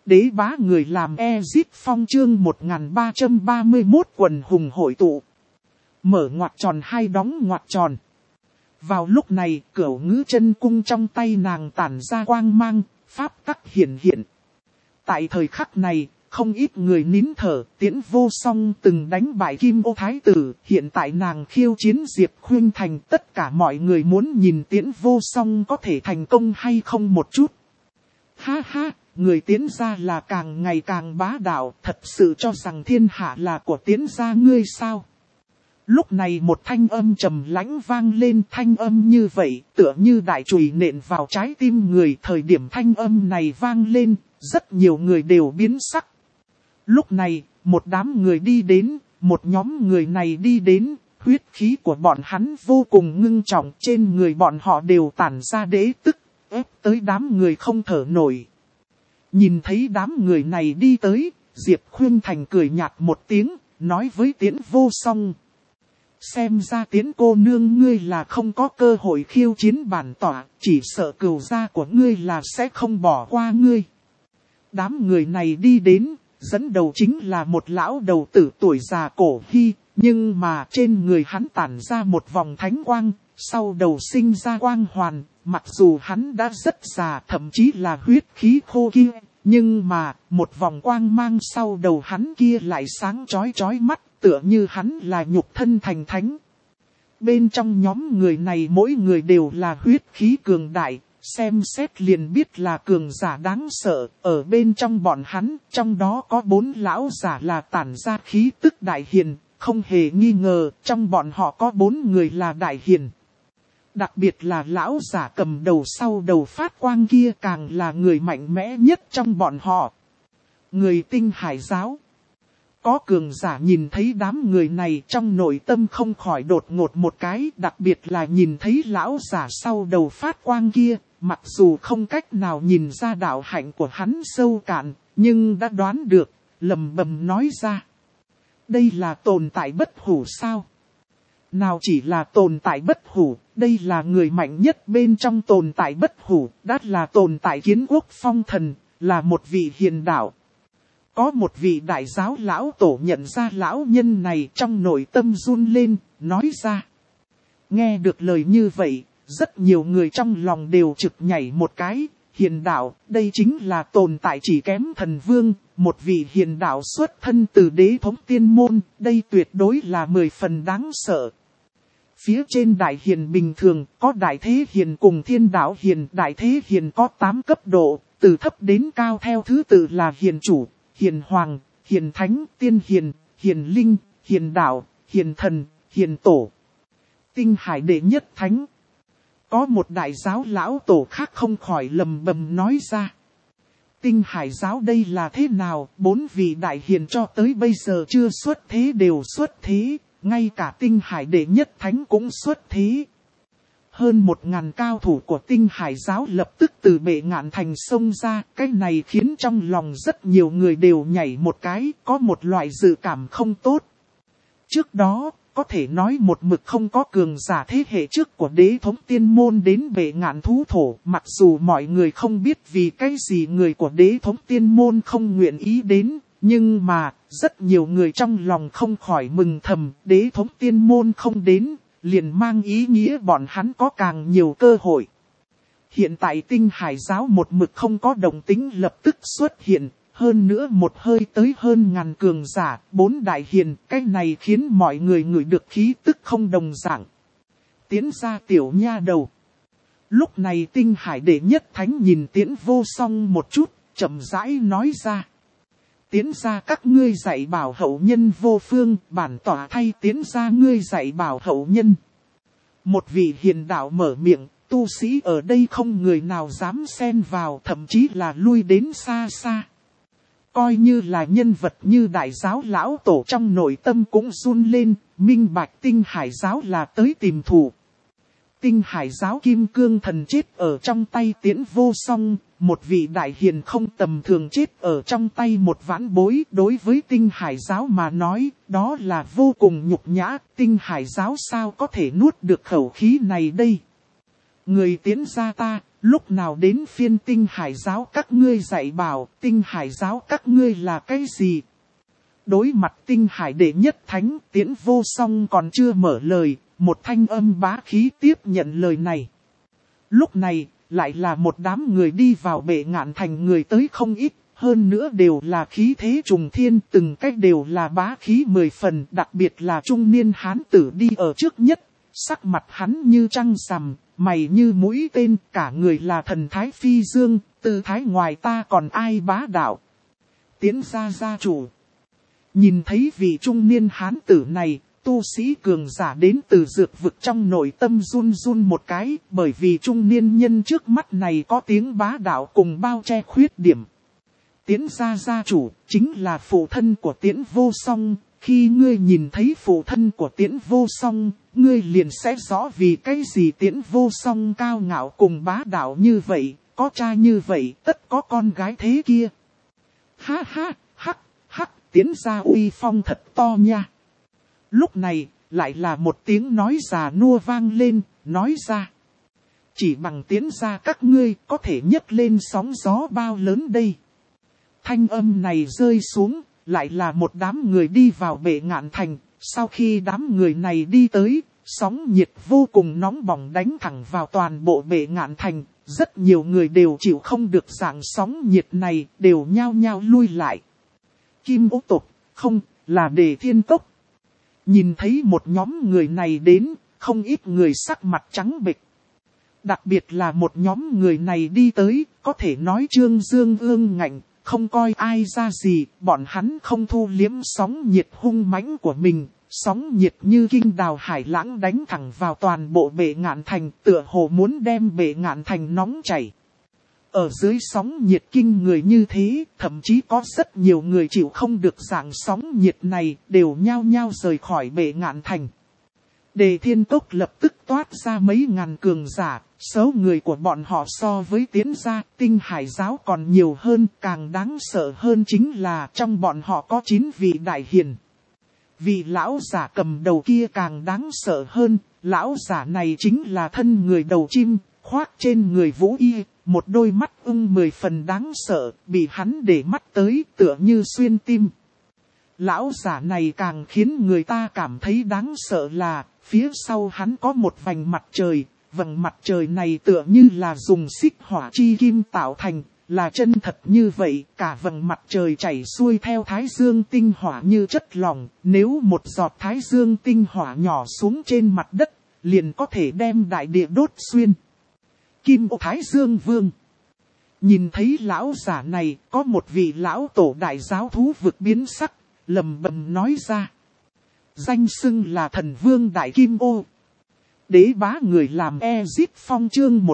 Đế bá người làm Ezit Phong chương 1331 quần hùng hội tụ. Mở ngoặc tròn hai đóng ngoặc tròn. Vào lúc này, Cửu Ngữ chân cung trong tay nàng tản ra quang mang, pháp tắc hiển hiện. Tại thời khắc này, không ít người nín thở, Tiễn Vô Song từng đánh bại Kim Ô Thái Tử, hiện tại nàng khiêu chiến Diệp Khuynh Thành, tất cả mọi người muốn nhìn Tiễn Vô Song có thể thành công hay không một chút. Ha ha, người Tiễn gia là càng ngày càng bá đạo, thật sự cho rằng thiên hạ là của Tiễn gia ngươi sao? Lúc này một thanh âm trầm lãnh vang lên, thanh âm như vậy, tựa như đại chùy nện vào trái tim người. Thời điểm thanh âm này vang lên, rất nhiều người đều biến sắc. Lúc này, một đám người đi đến, một nhóm người này đi đến, huyết khí của bọn hắn vô cùng ngưng trọng, trên người bọn họ đều tản ra đế tức, ép tới đám người không thở nổi. Nhìn thấy đám người này đi tới, Diệp Khuynh Thành cười nhạt một tiếng, nói với Tiễn Vô Song. Xem ra Tiễn cô nương ngươi là không có cơ hội khiêu chiến bản tỏa, chỉ sợ cừu gia của ngươi là sẽ không bỏ qua ngươi. Đám người này đi đến, dẫn đầu chính là một lão đầu tử tuổi già cổ hy, nhưng mà trên người hắn tản ra một vòng thánh quang, sau đầu sinh ra quang hoàn, mặc dù hắn đã rất già thậm chí là huyết khí khô kia, nhưng mà một vòng quang mang sau đầu hắn kia lại sáng chói chói mắt, tựa như hắn là nhục thân thành thánh. Bên trong nhóm người này mỗi người đều là huyết khí cường đại, xem xét liền biết là cường giả đáng sợ. Ở bên trong bọn hắn, trong đó có 4 lão giả là tản ra khí tức đại hiền, không hề nghi ngờ, trong bọn họ có 4 người là đại hiền. Đặc biệt là lão giả cầm đầu sau đầu phát quang kia càng là người mạnh mẽ nhất trong bọn họ. Người Tinh Hải giáo. Có cường giả nhìn thấy đám người này trong nội tâm không khỏi đột ngột một cái, đặc biệt là nhìn thấy lão giả sau đầu phát quang kia, mặc dù không cách nào nhìn ra đạo hạnh của hắn sâu cạn, nhưng đã đoán được, lẩm bẩm nói ra. Đây là tồn tại bất hủ sao? Nào chỉ là tồn tại bất hủ, đây là người mạnh nhất bên trong tồn tại bất hủ, đã là tồn tại Kiến Quốc phong thần, là một vị hiền đạo. Có một vị đại giáo lão tổ nhận ra lão nhân này trong nội tâm run lên, nói ra. Nghe được lời như vậy, rất nhiều người trong lòng đều trực nhảy một cái, hiền đạo, đây chính là tồn tại chỉ kém thần vương, một vị hiền đạo xuất thân từ đế thống tiên môn, đây tuyệt đối là 10 phần đáng sợ. Phía trên đại hiền bình thường, có đại thế hiền cùng thiên đạo hiền, đại thế hiền có 8 cấp độ, từ thấp đến cao theo thứ tự là hiền chủ, hiền hoàng, hiền thánh, tiên hiền, hiền linh, hiền đạo, hiền thần, hiền tổ. Tinh Hải đệ nhất thánh. Có một đại giáo lão tổ khác không khỏi lầm bầm nói ra. Tinh Hải giáo đây là thế nào, 4 vị đại hiền cho tới bây giờ chưa xuất thế đều xuất thế, ngay cả Tinh Hải đệ nhất thánh cũng xuất thế. Hơn 1000 cao thủ của Tinh Hải giáo lập tức từ bệ ngạn thành xông ra, cái này khiến trong lòng rất nhiều người đều nhảy một cái, có một loại dự cảm không tốt. Trước đó, có thể nói một mực không có cường giả thế hệ trước của đế thống tiên môn đến bệ ngạn thú thổ, mặc dù mọi người không biết vì cái gì người của đế thống tiên môn không nguyện ý đến, nhưng mà, rất nhiều người trong lòng không khỏi mừng thầm, đế thống tiên môn không đến, liền mang ý nghĩa bọn hắn có càng nhiều cơ hội. Hiện tại Tinh Hải giáo một mực không có động tĩnh lập tức xuất hiện, hơn nữa một hơi tới hơn 1000 cường giả, 4 đại hiền, cái này khiến mọi người ngửi được khí tức không đồng dạng. Tiến ra tiểu nha đầu. Lúc này Tinh Hải đệ nhất thánh nhìn Tiễn Vô Song một chút, chậm rãi nói ra. Tiến ra các ngươi dạy bảo hậu nhân vô phương, bản tỏa thay tiến ra ngươi dạy bảo hậu nhân. Một vị hiền đạo mở miệng, tu sĩ ở đây không người nào dám xen vào, thậm chí là lui đến xa xa. Coi như là nhân vật như đại giáo lão tổ trong nội tâm cũng run lên, minh bạch Tinh Hải giáo là tới tìm thù. Tinh Hải giáo kim cương thần chết ở trong tay Tiễn Vô Song, một vị đại hiền không tầm thường chết ở trong tay một vãn bối. Đối với Tinh Hải giáo mà nói, đó là vô cùng nhục nhã, Tinh Hải giáo sao có thể nuốt được khẩu khí này đây. Người Tiễn gia ta, Lúc nào đến phiên Tinh Hải giáo các ngươi dạy bảo, Tinh Hải giáo các ngươi là cái gì? Đối mặt Tinh Hải đệ nhất thánh, Tiễn Vô Song còn chưa mở lời, một thanh âm bá khí tiếp nhận lời này. Lúc này, lại là một đám người đi vào Bệ Ngạn Thành, người tới không ít, hơn nữa đều là khí thế trùng thiên, từng cách đều là bá khí 10 phần, đặc biệt là trung niên hán tử đi ở trước nhất, sắc mặt hắn như trăng rằm, mày như mũi tên, cả người là thần thái phi dương, tư thái ngoài ta còn ai bá đạo. Tiễn gia gia chủ. Nhìn thấy vị trung niên hán tử này, tu sĩ cường giả đến từ dược vực trong nội tâm run run một cái, bởi vì trung niên nhân trước mắt này có tiếng bá đạo cùng bao che khuyết điểm. Tiễn gia gia chủ, chính là phụ thân của Tiễn Vô Song, khi ngươi nhìn thấy phụ thân của Tiễn Vô Song, ngươi liền sẽ rõ vì cái gì Tiễn Vô Song cao ngạo cùng bá đạo như vậy, có cha như vậy, tất có con gái thế kia. Ha ha, hắc, hắc, Tiễn gia uy phong thật to nha. Lúc này, lại là một tiếng nói già nua vang lên, nói ra. Chỉ bằng Tiễn gia các ngươi có thể nhấc lên sóng gió bao lớn đây. Thanh âm này rơi xuống, lại là một đám người đi vào Bệ Ngạn Thành. Sau khi đám người này đi tới, sóng nhiệt vô cùng nóng bỏng đánh thẳng vào toàn bộ Bệ Ngạn Thành. Rất nhiều người đều chịu không được dạng sóng nhiệt này, đều nhao nhao lui lại. Kim Ô Tộc, không, là Đề Thiên Tốc. Nhìn thấy một nhóm người này đến, không ít người sắc mặt trắng bệch. Đặc biệt là một nhóm người này đi tới, có thể nói trương dương ương ngạnh, không coi ai ra gì, bọn hắn không thu liếm sóng nhiệt hung mãnh của mình. Sóng nhiệt như kinh đào hải lãng đánh thẳng vào toàn bộ Bệ Ngạn Thành, tựa hồ muốn đem Bệ Ngạn Thành nóng chảy. Ở dưới sóng nhiệt kinh người như thế, thậm chí có rất nhiều người chịu không được dạng sóng nhiệt này, đều nhao nhao rời khỏi Bệ Ngạn Thành. Đề Thiên Tốc lập tức toát ra mấy ngàn cường giả, số người của bọn họ so với Tiễn gia, Tinh Hải giáo còn nhiều hơn, càng đáng sợ hơn chính là trong bọn họ có 9 vị đại hiền. Vị lão giả cầm đầu kia càng đáng sợ hơn, lão giả này chính là thân người đầu chim, khoác trên người vũ y, một đôi mắt ưng 10 phần đáng sợ, bị hắn để mắt tới tựa như xuyên tim. Lão giả này càng khiến người ta cảm thấy đáng sợ là, phía sau hắn có một vành mặt trời, vầng mặt trời này tựa như là dùng xích hỏa chi kim tạo thành, là chân thật như vậy, cả vầng mặt trời chảy xuôi theo thái dương tinh hỏa như chất lỏng, nếu một giọt thái dương tinh hỏa nhỏ xuống trên mặt đất, liền có thể đem đại địa đốt xuyên. Kim Ô Thái Dương Vương. Nhìn thấy lão giả này, có một vị lão tổ đại giáo thú vực biến sắc, lầm bầm nói ra. Danh xưng là thần vương đại kim ô. Đế bá người làm Ezit Phong chương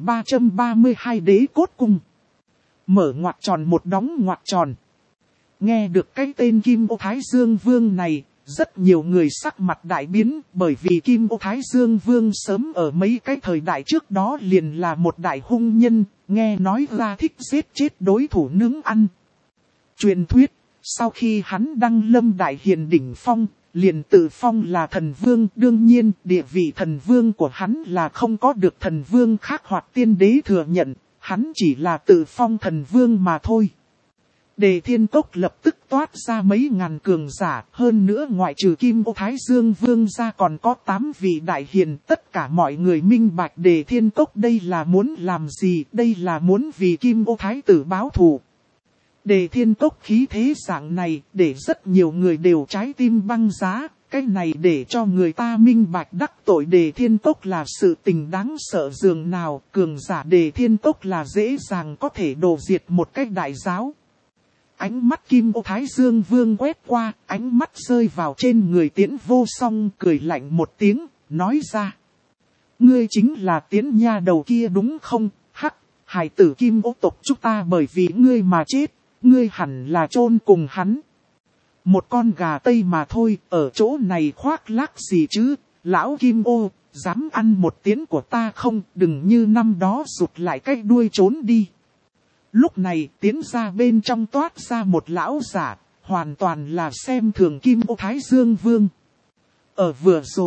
1332 đế cốt cung. Mở ngoặc tròn một đóng ngoặc tròn. Nghe được cái tên Kim Ô Thái Dương Vương này, rất nhiều người sắc mặt đại biến, bởi vì Kim Ô Thái Dương Vương sớm ở mấy cái thời đại trước đó liền là một đại hung nhân, nghe nói ra thích giết chết đối thủ nướng ăn. Truyền thuyết, sau khi hắn đăng lâm đại hiền đỉnh phong, liền tự phong là thần vương, đương nhiên địa vị thần vương của hắn là không có được thần vương khác hoặc tiên đế thừa nhận, hắn chỉ là tự phong thần vương mà thôi. Đề Thiên Cốc lập tức toát ra mấy ngàn cường giả, hơn nữa ngoại trừ Kim Ô Thái Dương Vương ra còn có 8 vị đại hiền, tất cả mọi người minh bạch Đề Thiên Cốc đây là muốn làm gì, đây là muốn vì Kim Ô Thái tử báo thù. Đề Thiên Cốc khí thế dạng này, để rất nhiều người đều trái tim băng giá, cái này để cho người ta minh bạch đắc tội Đề Thiên Cốc là sự tình đáng sợ dường nào, cường giả Đề Thiên Cốc là dễ dàng có thể đổ diệt một cách đại giáo. Ánh mắt Kim Ô Thái Dương Vương quét qua, ánh mắt rơi vào trên người Tiễn Vô Song, cười lạnh một tiếng, nói ra. Ngươi chính là Tiễn nha đầu kia đúng không? Hắc, hải tử Kim Ô tộc chúng ta bởi vì ngươi mà chết, ngươi hẳn là chôn cùng hắn. Một con gà Tây mà thôi, ở chỗ này khoác lác gì chứ, lão Kim Ô, dám ăn một Tiễn của ta không, đừng như năm đó rụt lại cái đuôi trốn đi. Lúc này Tiễn ra bên trong toát ra một lão giả, hoàn toàn là xem thường Kim Ô Thái Dương Vương. Ở vừa rồi,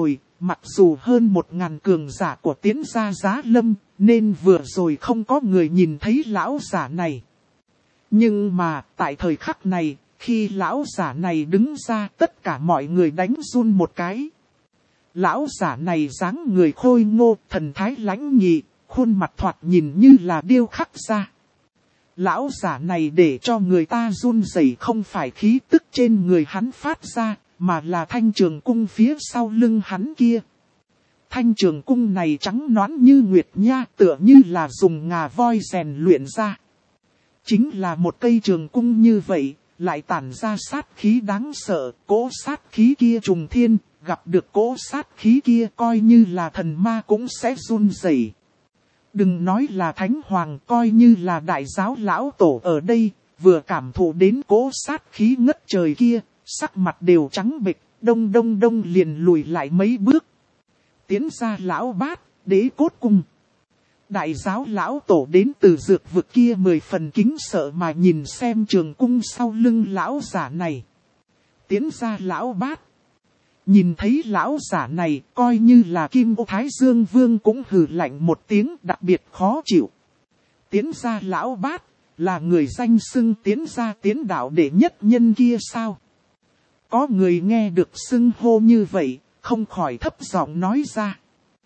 mặc dù hơn 1000 cường giả của Tiễn gia Giá Lâm, nên vừa rồi không có người nhìn thấy lão giả này. Nhưng mà, tại thời khắc này, khi lão giả này đứng ra, tất cả mọi người đánh run một cái. Lão giả này dáng người khôi ngô, thần thái lãnh nghị, khuôn mặt thoạt nhìn như là điêu khắc ra. Lão giả này để cho người ta run rẩy không phải khí tức trên người hắn phát ra, mà là thanh trường cung phía sau lưng hắn kia. Thanh trường cung này trắng nõn như nguyệt nha, tựa như là dùng ngà voi rèn luyện ra. Chính là một cây trường cung như vậy, lại tản ra sát khí đáng sợ, cỗ sát khí kia trùng thiên, gặp được cỗ sát khí kia coi như là thần ma cũng sẽ run rẩy. Đừng nói là thánh hoàng, coi như là đại giáo lão tổ ở đây, vừa cảm thụ đến cỗ sát khí ngất trời kia, sắc mặt đều trắng bệch, đông liền lùi lại mấy bước. Tiến ra lão bát, đế cốt cung. Đại giáo lão tổ đến từ dược vực kia 10 phần kính sợ mà nhìn xem trường cung sau lưng lão giả này. Tiến ra lão bát. Nhìn thấy lão giả này, coi như là Kim Ô Thái Dương Vương cũng hừ lạnh một tiếng, đặc biệt khó chịu. Tiến ra lão bát, là người danh xưng tiến ra tiến đạo đệ nhất nhân kia sao? Có người nghe được xưng hô như vậy, không khỏi thấp giọng nói ra.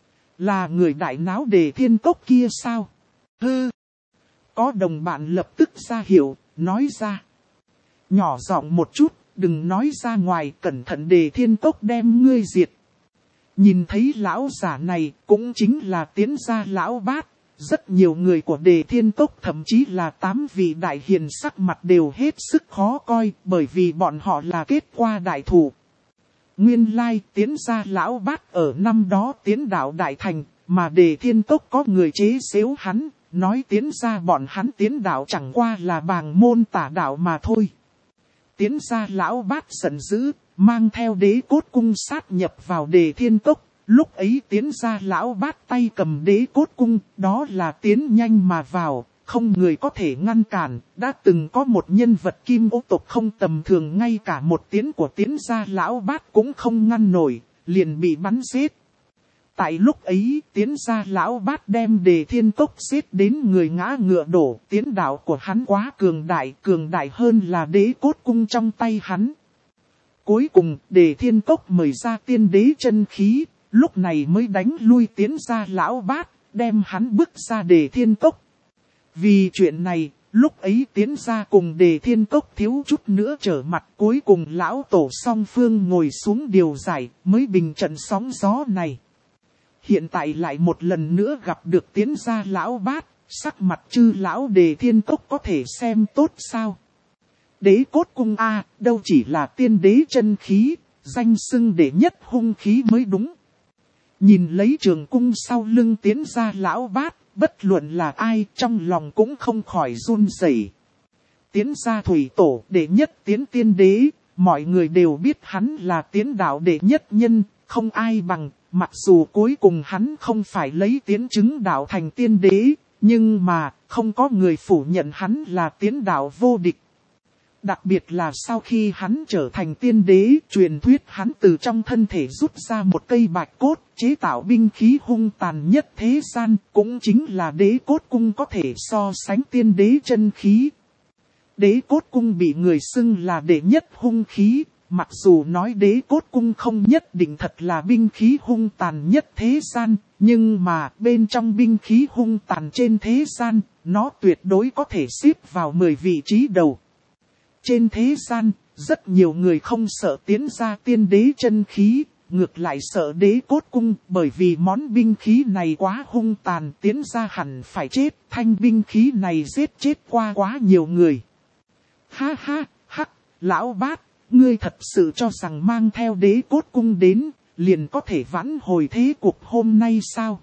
Là người đại náo Đề Thiên Cốc kia sao? Hư! Có đồng bạn lập tức ra hiệu, nói ra. Nhỏ giọng một chút, đừng nói ra ngoài, cẩn thận Đề Thiên Cốc đem ngươi diệt. Nhìn thấy lão giả này, cũng chính là tiến gia lão bát. Rất nhiều người của Đề Thiên Cốc, thậm chí là 8 vị đại hiền sắc mặt đều hết sức khó coi, bởi vì bọn họ là kết qua đại thủ. Nguyên lai tiến gia lão bát ở năm đó tiến đạo đại thành, mà Đề Thiên Cốc có người chế xếu hắn, nói tiến gia bọn hắn tiến đạo chẳng qua là bàng môn tả đạo mà thôi. Tiến gia lão bát giận dữ, mang theo đế cốt cung sát nhập vào Đề Thiên Cốc. Lúc ấy tiến gia lão bát tay cầm đế cốt cung, đó là tiến nhanh mà vào, không người có thể ngăn cản. Đã từng có một nhân vật Kim Ô tộc không tầm thường, ngay cả một tiến của tiến gia lão bát cũng không ngăn nổi, liền bị bắn giết. Tại lúc ấy, tiến gia lão bát đem Đề Thiên Cốc giết đến người ngã ngựa đổ, tiến đạo của hắn quá cường đại hơn là đế cốt cung trong tay hắn. Cuối cùng, Đề Thiên Cốc mời ra tiên đế chân khí, lúc này mới đánh lui tiến gia lão bát, đem hắn bước ra Đề Thiên Cốc. Vì chuyện này, lúc ấy tiến gia cùng Đề Thiên Cốc thiếu chút nữa trở mặt, cuối cùng lão tổ song phương ngồi xuống điều giải, mới bình trận sóng gió này. Hiện tại lại một lần nữa gặp được tiến gia lão bát, sắc mặt chư lão Đề Thiên Cốc có thể xem tốt sao? Đế cốt cung A, đâu chỉ là tiên đế chân khí, danh xưng đệ nhất hung khí mới đúng. Nhìn lấy trường cung sau lưng tiến gia lão bát, bất luận là ai trong lòng cũng không khỏi run rẩy. Tiến gia thủy tổ đệ nhất tiến tiên đế, mọi người đều biết hắn là tiến đạo đệ nhất nhân, không ai bằng. Mặc dù cuối cùng hắn không phải lấy tiến chứng đạo thành tiên đế, nhưng mà không có người phủ nhận hắn là tiến đạo vô địch. Đặc biệt là sau khi hắn trở thành tiên đế, truyền thuyết hắn từ trong thân thể rút ra một cây bạch cốt, chế tạo binh khí hung tàn nhất thế gian, cũng chính là đế cốt cung có thể so sánh tiên đế chân khí. Đế cốt cung bị người xưng là đệ nhất hung khí, mặc dù nói đế cốt cung không nhất định thật là binh khí hung tàn nhất thế gian, nhưng mà bên trong binh khí hung tàn trên thế gian, nó tuyệt đối có thể xếp vào 10 vị trí đầu. Trên thế gian, rất nhiều người không sợ tiến ra tiên đế chân khí, ngược lại sợ đế cốt cung, bởi vì món binh khí này quá hung tàn, tiến ra hẳn phải chết, thanh binh khí này giết chết qua quá nhiều người. Ha ha, hắc, lão bát, ngươi thật sự cho rằng mang theo đế cốt cung đến, liền có thể vãn hồi thế cuộc hôm nay sao?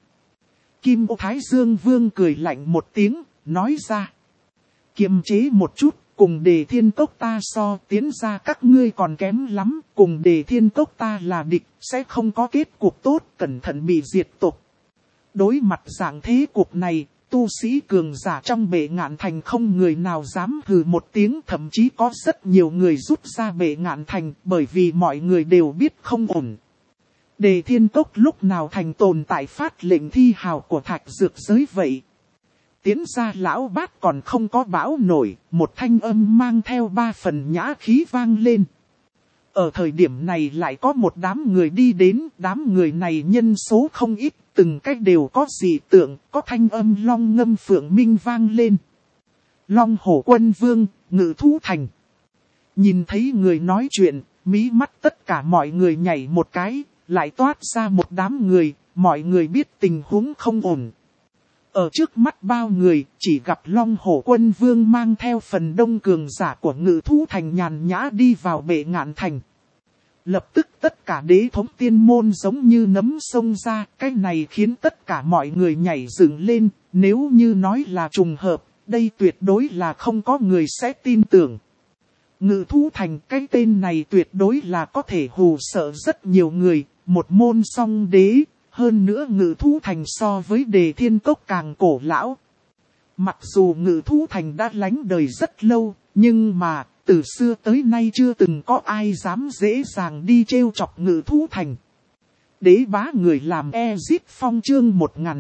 Kim Ô Thái Dương Vương cười lạnh một tiếng, nói ra. Kiềm chế một chút. Cùng Đề Thiên Cốc ta so, tiến ra các ngươi còn kém lắm, cùng Đề Thiên Cốc ta là địch, sẽ không có kết cục tốt, cẩn thận bị diệt tộc. Đối mặt dạng thế cục này, tu sĩ cường giả trong Bệ Ngạn Thành không người nào dám hừ một tiếng, thậm chí có rất nhiều người rút ra Bệ Ngạn Thành, bởi vì mọi người đều biết không ổn. Đề Thiên Cốc lúc nào thành tồn tại phát lệnh thi hào của thạch dược giới vậy? Tiến ra lão bát còn không có bão nổi, một thanh âm mang theo 3 phần nhã khí vang lên. Ở thời điểm này lại có một đám người đi đến, đám người này nhân số không ít, từng cách đều có dị tượng, có thanh âm long ngâm phượng minh vang lên. Long Hổ Quân Vương, Ngự Thú Thành. Nhìn thấy người nói chuyện, mí mắt tất cả mọi người nhảy một cái, lại toát ra một đám người, mọi người biết tình huống không ổn. Ở trước mắt bao người, chỉ gặp Long Hổ Quân Vương mang theo phần đông cường giả của Ngự Thú Thành nhàn nhã đi vào Bệ Ngạn Thành. Lập tức tất cả đế thống tiên môn giống như nấm sông ra, cái này khiến tất cả mọi người nhảy dựng lên, nếu như nói là trùng hợp, đây tuyệt đối là không có người sẽ tin tưởng. Ngự Thú Thành, cái tên này tuyệt đối là có thể hù sợ rất nhiều người, một môn song đế. Hơn nữa Ngự Thú Thành so với Đề Thiên Cốc càng cổ lão. Mặc dù Ngự Thú Thành đã lánh đời rất lâu, nhưng mà từ xưa tới nay chưa từng có ai dám dễ dàng đi trêu chọc Ngự Thú Thành. Đế bá người làm Ezit Phong chương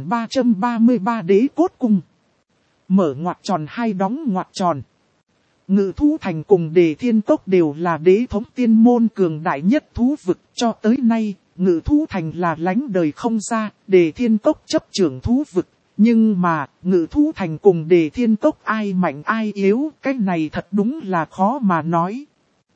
1333 Đế Cốt Cung. Mở ngoặc tròn hai đóng ngoặc tròn. Ngự Thú Thành cùng Đề Thiên Cốc đều là đế thống tiên môn cường đại nhất thú vực cho tới nay. Ngự Thú Thành là lánh đời không ra, Đề Thiên Cốc chấp trưởng thú vực. Nhưng mà, Ngự Thú Thành cùng Đề Thiên Cốc ai mạnh ai yếu, cái này thật đúng là khó mà nói.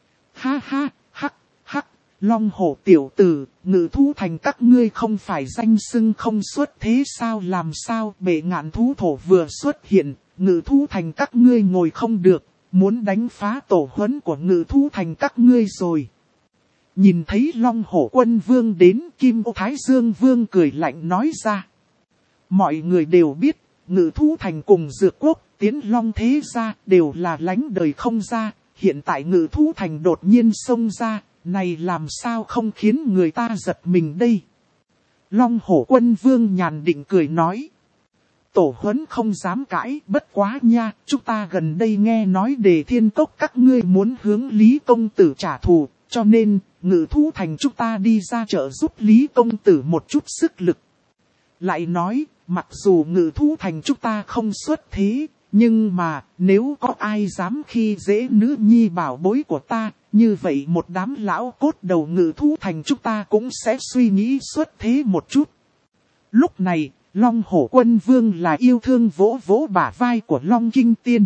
Ha ha, hắc, hắc, Long Hổ tiểu tử, Ngự Thú Thành các ngươi không phải danh xưng không xuất thế sao làm sao, Bệ Ngạn thú thổ vừa xuất hiện, Ngự Thú Thành các ngươi ngồi không được, muốn đánh phá tổ huấn của Ngự Thú Thành các ngươi rồi. Nhìn thấy Long Hổ Quân Vương đến, Kim Ô Thái Dương Vương cười lạnh nói ra. Mọi người đều biết, Ngự Thú Thành cùng Dược Quốc, Tiến Long Thế Gia đều là lánh đời không ra. Hiện tại Ngự Thú Thành đột nhiên xông ra, này làm sao không khiến người ta giật mình đây. Long Hổ Quân Vương nhàn định cười nói. Tổ huấn không dám cãi, bất quá nha, chúng ta gần đây nghe nói Đề Thiên Cốc các ngươi muốn hướng Lý Công Tử trả thù. Cho nên, Ngự Thú Thành chúng ta đi ra trợ giúp Lý Công Tử một chút sức lực. Lại nói, mặc dù Ngự Thú Thành chúng ta không xuất thế, nhưng mà nếu có ai dám khi dễ nữ nhi bảo bối của ta, như vậy một đám lão cốt đầu Ngự Thú Thành chúng ta cũng sẽ suy nghĩ xuất thế một chút. Lúc này, Long Hổ Quân Vương là yêu thương vỗ vỗ bả vai của Long Kinh Tiên.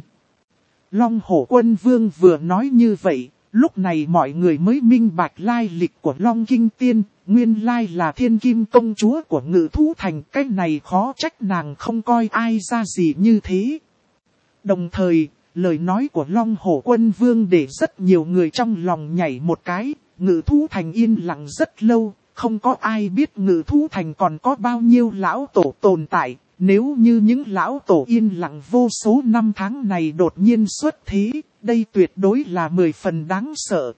Long Hổ Quân Vương vừa nói như vậy. Lúc này mọi người mới minh bạch lai lịch của Long Kinh Tiên, nguyên lai là Thiên Kim công chúa của Ngự Thú Thành, cái này khó trách nàng không coi ai ra gì như thế. Đồng thời, lời nói của Long Hổ Quân Vương để rất nhiều người trong lòng nhảy một cái, Ngự Thú Thành yên lặng rất lâu, không có ai biết Ngự Thú Thành còn có bao nhiêu lão tổ tồn tại. Nếu như những lão tổ yên lặng vô số năm tháng này đột nhiên xuất thế, đây tuyệt đối là 10 phần đáng sợ.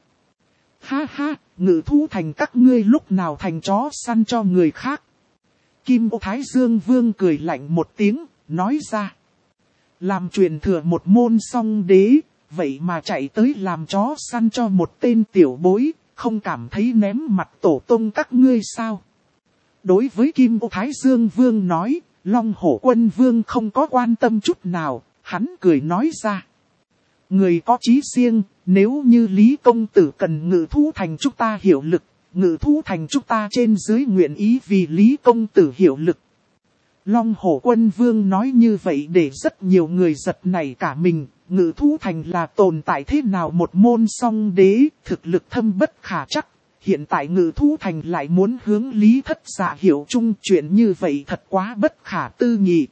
Ha ha, Ngự Thú Thành các ngươi lúc nào thành chó săn cho người khác. Kim Ô Thái Dương Vương cười lạnh một tiếng, nói ra. Làm truyền thừa một môn song đế, vậy mà chạy tới làm chó săn cho một tên tiểu bối, không cảm thấy ném mặt tổ tông các ngươi sao? Đối với Kim Ô Thái Dương Vương nói, Long Hổ Quân Vương không có quan tâm chút nào, hắn cười nói ra. Người có chí riêng, nếu như Lý Công Tử cần Ngự Thú Thành chúng ta hiệu lực, Ngự Thú Thành chúng ta trên dưới nguyện ý vì Lý Công Tử hiệu lực. Long Hổ Quân Vương nói như vậy để rất nhiều người giật nảy cả mình, Ngự Thú Thành là tồn tại thế nào một môn song đế, thực lực thâm bất khả trắc. Hiện tại Ngự Thú Thành lại muốn hướng Lý Thất Dạ hiệu chung, chuyện như vậy thật quá bất khả tư nghị.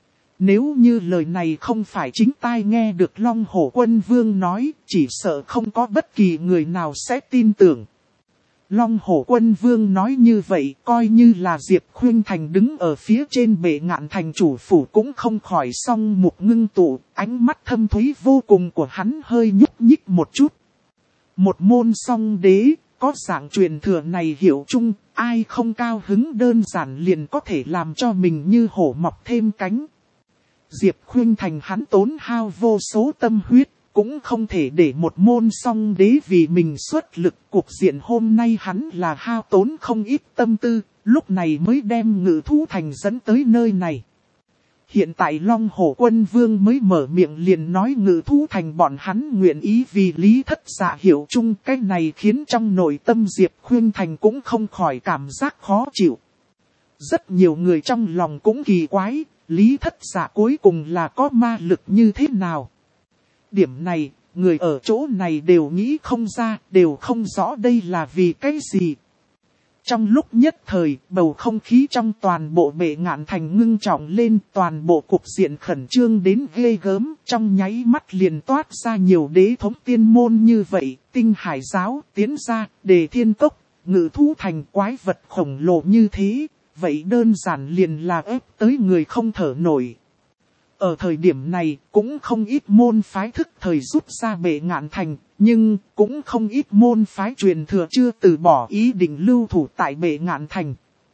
Nếu như lời này không phải chính tai nghe được Long Hổ Quân Vương nói, chỉ sợ không có bất kỳ người nào sẽ tin tưởng. Long Hổ Quân Vương nói như vậy, coi như là Diệp Khuynh Thành đứng ở phía trên Bệ Ngạn Thành chủ phủ cũng không khỏi song mục ngưng tụ, ánh mắt thâm thúy vô cùng của hắn hơi nhúc nhích một chút. Một môn song đế, có dạng truyền thừa này hiểu chung, ai không cao hứng đơn giản liền có thể làm cho mình như hổ mọc thêm cánh. Diệp Khuynh Thành hắn tốn hao vô số tâm huyết, cũng không thể để một môn song đế vì mình xuất lực. Cục diện hôm nay hắn là hao tốn không ít tâm tư, lúc này mới đem Ngự Thú Thành dẫn tới nơi này. Hiện tại Long Hổ Quân Vương mới mở miệng liền nói Ngự Thú Thành bọn hắn nguyện ý vì Lý Thất Dạ hiệu chung. Cái này khiến trong nội tâm Diệp Khuynh Thành cũng không khỏi cảm giác khó chịu. Rất nhiều người trong lòng cũng kỳ quái, Lý Thất Dạ cuối cùng là có ma lực như thế nào. Điểm này, người ở chỗ này đều nghĩ không ra, đều không rõ đây là vì cái gì. Trong lúc nhất thời, bầu không khí trong toàn bộ Bệ Ngạn Thành ngưng trọng lên, toàn bộ cục diện khẩn trương đến ghê gớm, trong nháy mắt liền toát ra nhiều đế thống tiên môn như vậy, Tinh Hải Giáo, Tiến Gia, Đề Thiên Cốc, Ngự Thú Thành, quái vật khổng lồ như thế, vậy đơn giản liền là ép tới người không thở nổi. Ở thời điểm này, cũng không ít môn phái thức thời rút ra Bệ Ngạn Thành, nhưng cũng không ít môn phái truyền thừa chưa từ bỏ ý định lưu thủ tại Bệ Ngạn Thành.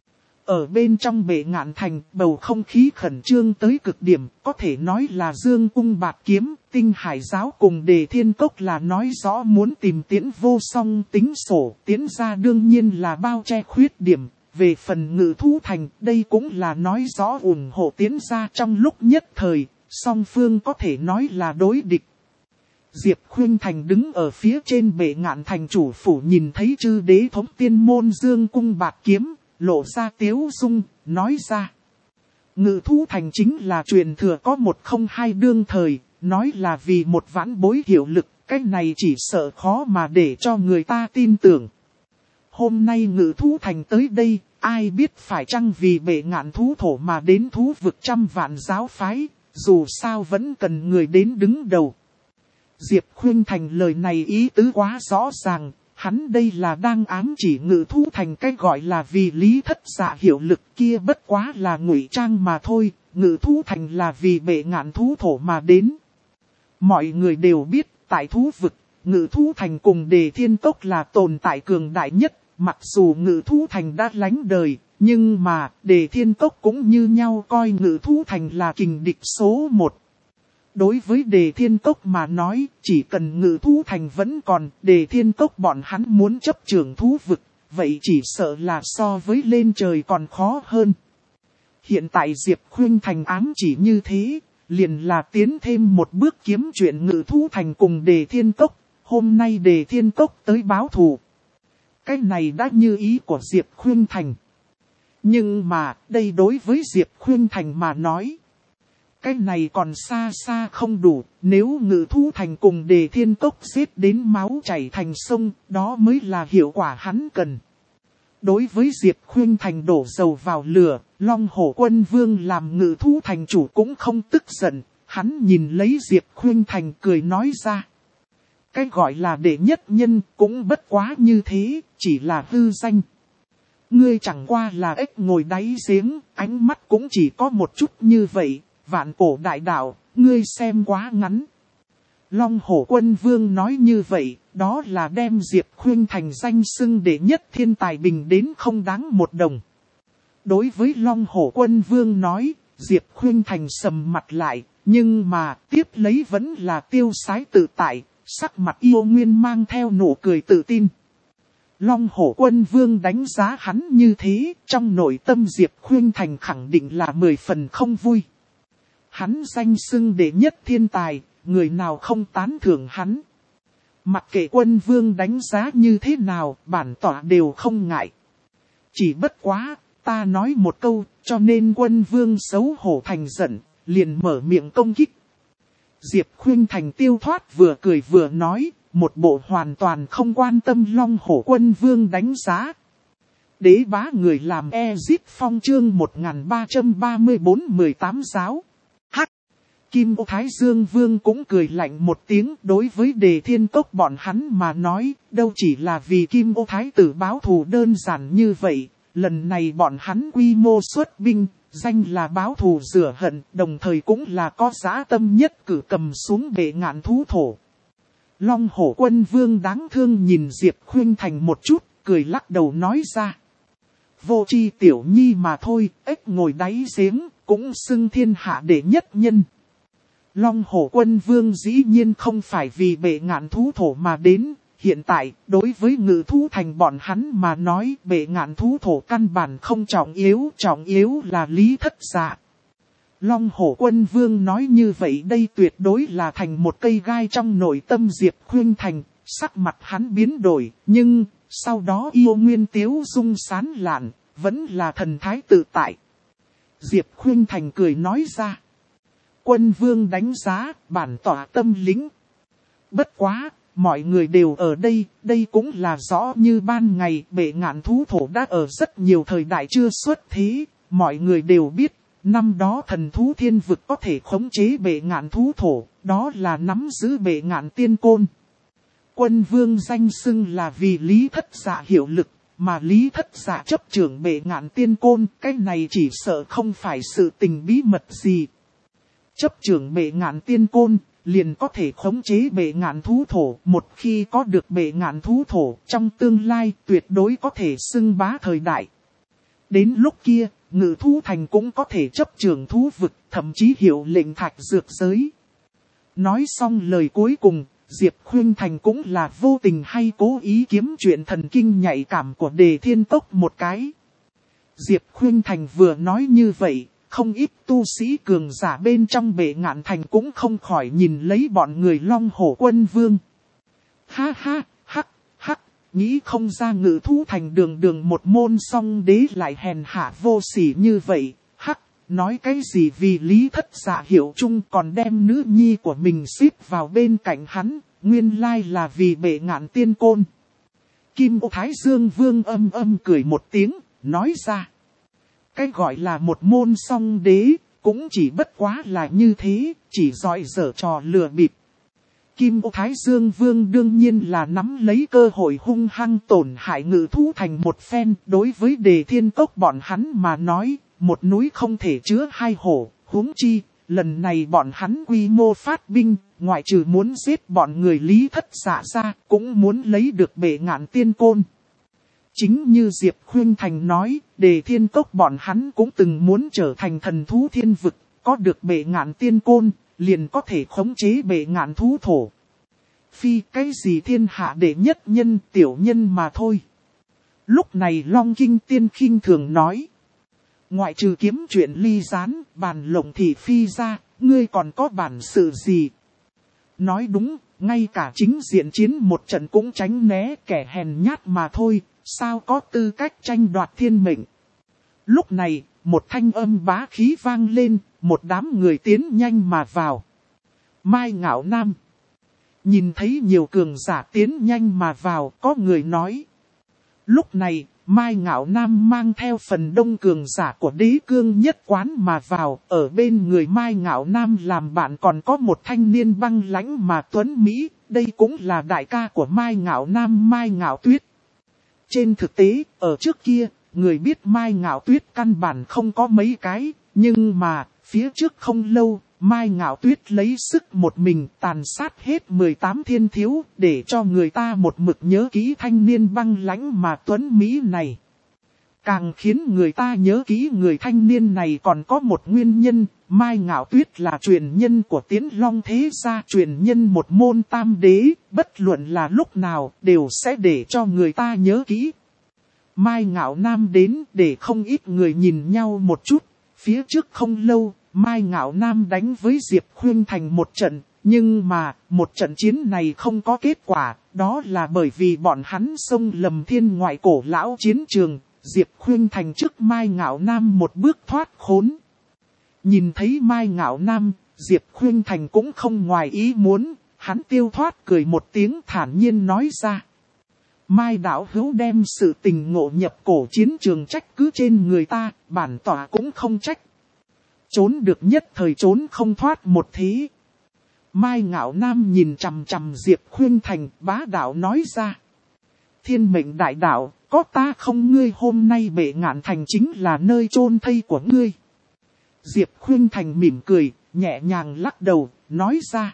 Ở bên trong Bệ Ngạn Thành, bầu không khí khẩn trương tới cực điểm, có thể nói là Dương Cung Bạt Kiếm, Tinh Hải Giáo cùng Đề Thiên Cốc là nói rõ muốn tìm Tiễn Vô Song tính sổ. Tiễn Gia đương nhiên là bao che khuyết điểm. Về phần Ngự Thú Thành, đây cũng là nói rõ ủng hộ Tiễn Gia. Trong lúc nhất thời, song phương có thể nói là đối địch. Diệp Khuynh Thành đứng ở phía trên Bệ Ngạn Thành chủ phủ, nhìn thấy chư đế thống tiên môn Dương Cung Bạt Kiếm, lộ ra tiếu dung, nói ra. Ngự Thú Thành chính là truyền thừa có một không hai đương thời, nói là vì một vãn bối hiệu lực, cái này chỉ sợ khó mà để cho người ta tin tưởng. Hôm nay Ngự Thú Thành tới đây, ai biết phải chăng vì Bệ Ngạn thú thổ mà đến thú vực trăm vạn giáo phái, dù sao vẫn cần người đến đứng đầu. Diệp Khuynh Thành lời này ý tứ quá rõ ràng, hắn đây là đang ám chỉ Ngự Thú Thành cái gọi là vì Lý Thất Dạ hiệu lực kia bất quá là ngụy trang mà thôi, Ngự Thú Thành là vì Bệ Ngạn thú thổ mà đến. Mọi người đều biết, tại thú vực, Ngự Thú Thành cùng Đề Thiên Cốc là tồn tại cường đại nhất, mặc dù Ngự Thú Thành đã lánh đời, nhưng mà Đề Thiên Cốc cũng như nhau coi Ngự Thú Thành là kình địch số 1. Đối với Đề Thiên Cốc mà nói, chỉ cần Ngự Thú Thành vẫn còn, Đề Thiên Cốc bọn hắn muốn chấp trưởng thú vực, vậy chỉ sợ là so với lên trời còn khó hơn. Hiện tại Diệp Khuynh Thành ám chỉ như thế, liền là tiến thêm một bước kiếm chuyện Ngự Thú Thành cùng Đề Thiên Cốc, hôm nay Đề Thiên Cốc tới báo thù. Cái này đã như ý của Diệp Khuynh Thành. Nhưng mà, đây đối với Diệp Khuynh Thành mà nói, cái này còn xa xa không đủ, nếu Ngự Thú Thành cùng Đề Thiên Cốc giết đến máu chảy thành sông, đó mới là hiệu quả hắn cần. Đối với Diệp Khuynh Thành đổ dầu vào lửa, Long Hổ Quân Vương làm Ngự Thú Thành chủ cũng không tức giận, hắn nhìn lấy Diệp Khuynh Thành cười nói ra. Cái gọi là đệ nhất nhân cũng bất quá như thế, chỉ là hư danh. Ngươi chẳng qua là ếch ngồi đáy giếng, ánh mắt cũng chỉ có một chút như vậy. Vạn cổ đại đạo, ngươi xem quá ngắn. Long Hổ Quân Vương nói như vậy, đó là đem Diệp Khuynh Thành danh xưng đệ nhất thiên tài bình đến không đáng một đồng. Đối với Long Hổ Quân Vương nói, Diệp Khuynh Thành sầm mặt lại, nhưng mà tiếp lấy vẫn là tiêu sái tự tại, sắc mặt yêu nguyên mang theo nụ cười tự tin. Long Hổ Quân Vương đánh giá hắn như thế, trong nội tâm Diệp Khuynh Thành khẳng định là 10 phần không vui. Hắn danh xưng đệ nhất thiên tài, người nào không tán thưởng hắn. Mặc kệ Quân Vương đánh giá như thế nào, bản tỏa đều không ngại. Chỉ bất quá, ta nói một câu, cho nên Quân Vương xấu hổ thành giận, liền mở miệng công kích. Diệp Khuynh Thành tiêu thoát vừa cười vừa nói, một bộ hoàn toàn không quan tâm Long Hổ Quân Vương đánh giá. Đế bá người làm Ezip Phong chương 1334-18 giáo. Kim Ô Thái Dương Vương cũng cười lạnh một tiếng, đối với Đề Thiên Cốc bọn hắn mà nói, đâu chỉ là vì Kim Ô Thái tử báo thù đơn giản như vậy, lần này bọn hắn quy mô xuất binh, danh là báo thù rửa hận, đồng thời cũng là có dã tâm nhất cử cầm xuống Bệ Ngạn thú thổ. Long Hổ Quân Vương đáng thương nhìn Diệp Khuynh Thành một chút, cười lắc đầu nói ra. Vô tri tiểu nhi mà thôi, ếch ngồi đáy giếng, cũng xưng thiên hạ đệ nhất nhân. Long Hổ Quân Vương dĩ nhiên không phải vì bệ ngạn thú thổ mà đến. Hiện tại, đối với Ngự Thú Thành bọn hắn mà nói bệ ngạn thú thổ căn bản không trọng yếu là Lý Thất Dạ. Long Hổ Quân Vương nói như vậy đây tuyệt đối là thành một cây gai trong nội tâm Diệp Khuynh Thành, sắc mặt hắn biến đổi, nhưng sau đó yêu nguyên tiếu dung sán lạn, vẫn là thần thái tự tại. Diệp Khuynh Thành cười nói ra. Quân Vương đánh giá, bản tỏa tâm lĩnh. Bất quá, mọi người đều ở đây, đây cũng là rõ như ban ngày, bệ ngạn thú thổ đã ở rất nhiều thời đại chưa xuất thế, mọi người đều biết, năm đó thần thú thiên vực có thể khống chế bệ ngạn thú thổ, đó là nắm giữ bệ ngạn tiên côn. Quân Vương danh xưng là vì Lý Thất Dạ hiệu lực, mà Lý Thất Dạ chấp trưởng bệ ngạn tiên côn, cái này chỉ sợ không phải sự tình bí mật gì. Chấp trưởng bệ ngạn tiên côn, liền có thể khống chế bệ ngạn thú thổ, một khi có được bệ ngạn thú thổ, trong tương lai tuyệt đối có thể xưng bá thời đại. Đến lúc kia, Ngự Thú Thành cũng có thể chấp trưởng thú vực, thậm chí hiệu lệnh thạch dược giới. Nói xong lời cuối cùng, Diệp Khuynh Thành cũng là vô tình hay cố ý kiếm chuyện thần kinh nhạy cảm của Đề Thiên Tốc một cái. Diệp Khuynh Thành vừa nói như vậy, không ít tu sĩ cường giả bên trong bệ ngạn thành cũng không khỏi nhìn lấy bọn người Long Hổ Quân Vương. Ha ha, hắc, hắc, nghĩ không ra Ngự Thú Thành đường một môn song đế lại hèn hạ vô sỉ như vậy. Hắc, nói cái gì vì Lý Thất Dạ hiệu chung còn đem nữ nhi của mình xếp vào bên cạnh hắn, nguyên lai là vì bệ ngạn tiên côn. Kim Ô Thái Dương Vương âm cười một tiếng, nói ra. Cái gọi là một môn song đế, cũng chỉ bất quá là như thế, chỉ giỏi giở trò lừa bịp. Kim Ô Thái Dương Vương đương nhiên là nắm lấy cơ hội hung hăng tổn hại Ngự Thú Thành một phen. Đối với Đề Thiên Cốc bọn hắn mà nói, một núi không thể chứa hai hổ, huống chi, lần này bọn hắn quy mô phát binh, ngoại trừ muốn giết bọn người Lý Thất Dạ ra, cũng muốn lấy được bệ ngạn tiên côn. Chính như Diệp Khuynh Thành nói, Đề Thiên Cốc bọn hắn cũng từng muốn trở thành thần thú thiên vực, có được bệ ngạn tiên côn, liền có thể khống chế bệ ngạn thú thổ. Phi cái gì thiên hạ đệ nhất nhân tiểu nhân mà thôi. Lúc này Long Kinh Tiên khinh thường nói. Ngoại trừ kiếm chuyện ly gián, bàn lộng thị phi ra, ngươi còn có bản sự gì? Nói đúng, ngay cả chính diện chiến một trận cũng tránh né kẻ hèn nhát mà thôi. Sao có tư cách tranh đoạt thiên mệnh? Lúc này, một thanh âm bá khí vang lên, một đám người tiến nhanh mà vào. Mai Ngạo Nam. Nhìn thấy nhiều cường giả tiến nhanh mà vào, có người nói. Lúc này, Mai Ngạo Nam mang theo phần đông cường giả của Đế Cương nhất quán mà vào. Ở bên người Mai Ngạo Nam làm bạn còn có một thanh niên băng lãnh mà tuấn Mỹ. Đây cũng là đại ca của Mai Ngạo Nam, Mai Ngạo Tuyết. Trên thực tế, ở trước kia, người biết Mai Ngạo Tuyết căn bản không có mấy cái, nhưng mà, phía trước không lâu, Mai Ngạo Tuyết lấy sức một mình tàn sát hết 18 thiên thiếu, để cho người ta một mực nhớ kỹ thanh niên băng lãnh mà tuấn Mỹ này. Càng khiến người ta nhớ kỹ người thanh niên này còn có một nguyên nhân, Mai Ngạo Tuyết là truyền nhân của Tiến Long thế gia, truyền nhân một môn tam đế, bất luận là lúc nào đều sẽ để cho người ta nhớ kỹ. Mai Ngạo Nam đến để không ít người nhìn nhau một chút, phía trước không lâu, Mai Ngạo Nam đánh với Diệp Khuynh Thành một trận, nhưng mà một trận chiến này không có kết quả, đó là bởi vì bọn hắn xông lầm thiên ngoại cổ lão chiến trường. Diệp Khuynh Thành trước Mai Ngạo Nam một bước thoát khốn. Nhìn thấy Mai Ngạo Nam, Diệp Khuynh Thành cũng không ngoài ý muốn, hắn tiêu thoát cười một tiếng thản nhiên nói ra. Mai đạo hữu đem sự tình ngộ nhập cổ chiến trường trách cứ trên người ta, bản tỏa cũng không trách. Trốn được nhất thời trốn không thoát một thế. Mai Ngạo Nam nhìn chằm chằm Diệp Khuynh Thành, bá đạo nói ra. Thiên mệnh đại đạo, có ta không ngươi hôm nay bệ ngạn thành chính là nơi chôn thây của ngươi. Diệp Khuynh Thành mỉm cười, nhẹ nhàng lắc đầu, nói ra.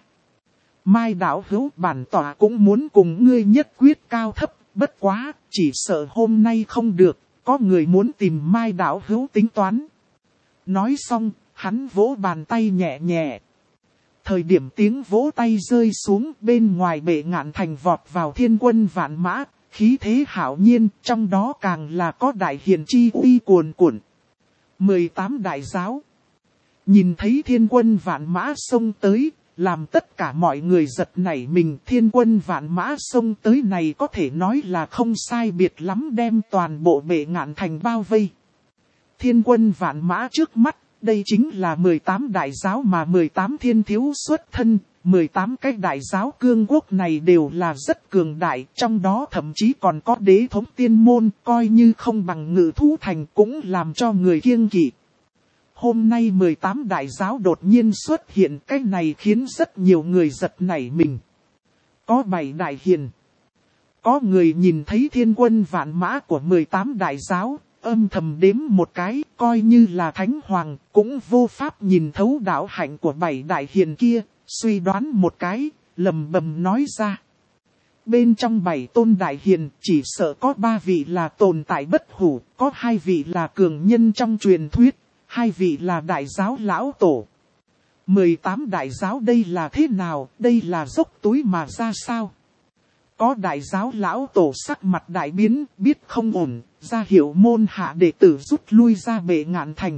Mai đạo hữu bản tỏa cũng muốn cùng ngươi nhất quyết cao thấp, bất quá, chỉ sợ hôm nay không được, có người muốn tìm Mai đạo hữu tính toán. Nói xong, hắn vỗ bàn tay nhẹ nhẹ. Thời điểm tiếng vỗ tay rơi xuống, bên ngoài bệ ngạn thành vọt vào thiên quân vạn mã, khí thế hạo nhiên, trong đó càng là có đại hiền chi uy cuồn cuộn. 18 đại giáo. Nhìn thấy thiên quân vạn mã xông tới, làm tất cả mọi người giật nảy mình. Thiên quân vạn mã xông tới này có thể nói là không sai biệt lắm, đem toàn bộ bệ ngạn thành bao vây. Thiên quân vạn mã trước mắt, đây chính là 18 đại giáo mà 18 thiên thiếu xuất thân. 18 cái đại giáo cương quốc này đều là rất cường đại, trong đó thậm chí còn có đế thống tiên môn, coi như không bằng Ngự Thú Thành cũng làm cho người kiêng kỵ. Hôm nay 18 đại giáo đột nhiên xuất hiện, cái này khiến rất nhiều người giật nảy mình. Có 7 đại hiền. Có người nhìn thấy thiên quân vạn mã của 18 đại giáo, âm thầm đếm một cái, coi như là thánh hoàng, cũng vô pháp nhìn thấu đạo hạnh của 7 đại hiền kia, suy đoán một cái, lầm bầm nói ra. Bên trong 7 tôn đại hiền, chỉ sợ có 3 vị là tồn tại bất hủ, có 2 vị là cường nhân trong truyền thuyết, 2 vị là đại giáo lão tổ. 18 đại giáo đây là thế nào, đây là dốc túi mà ra sao? Có đại giáo lão tổ sắc mặt đại biến, biết không ổn, ra hiệu môn hạ đệ tử rút lui ra bệ ngạn thành.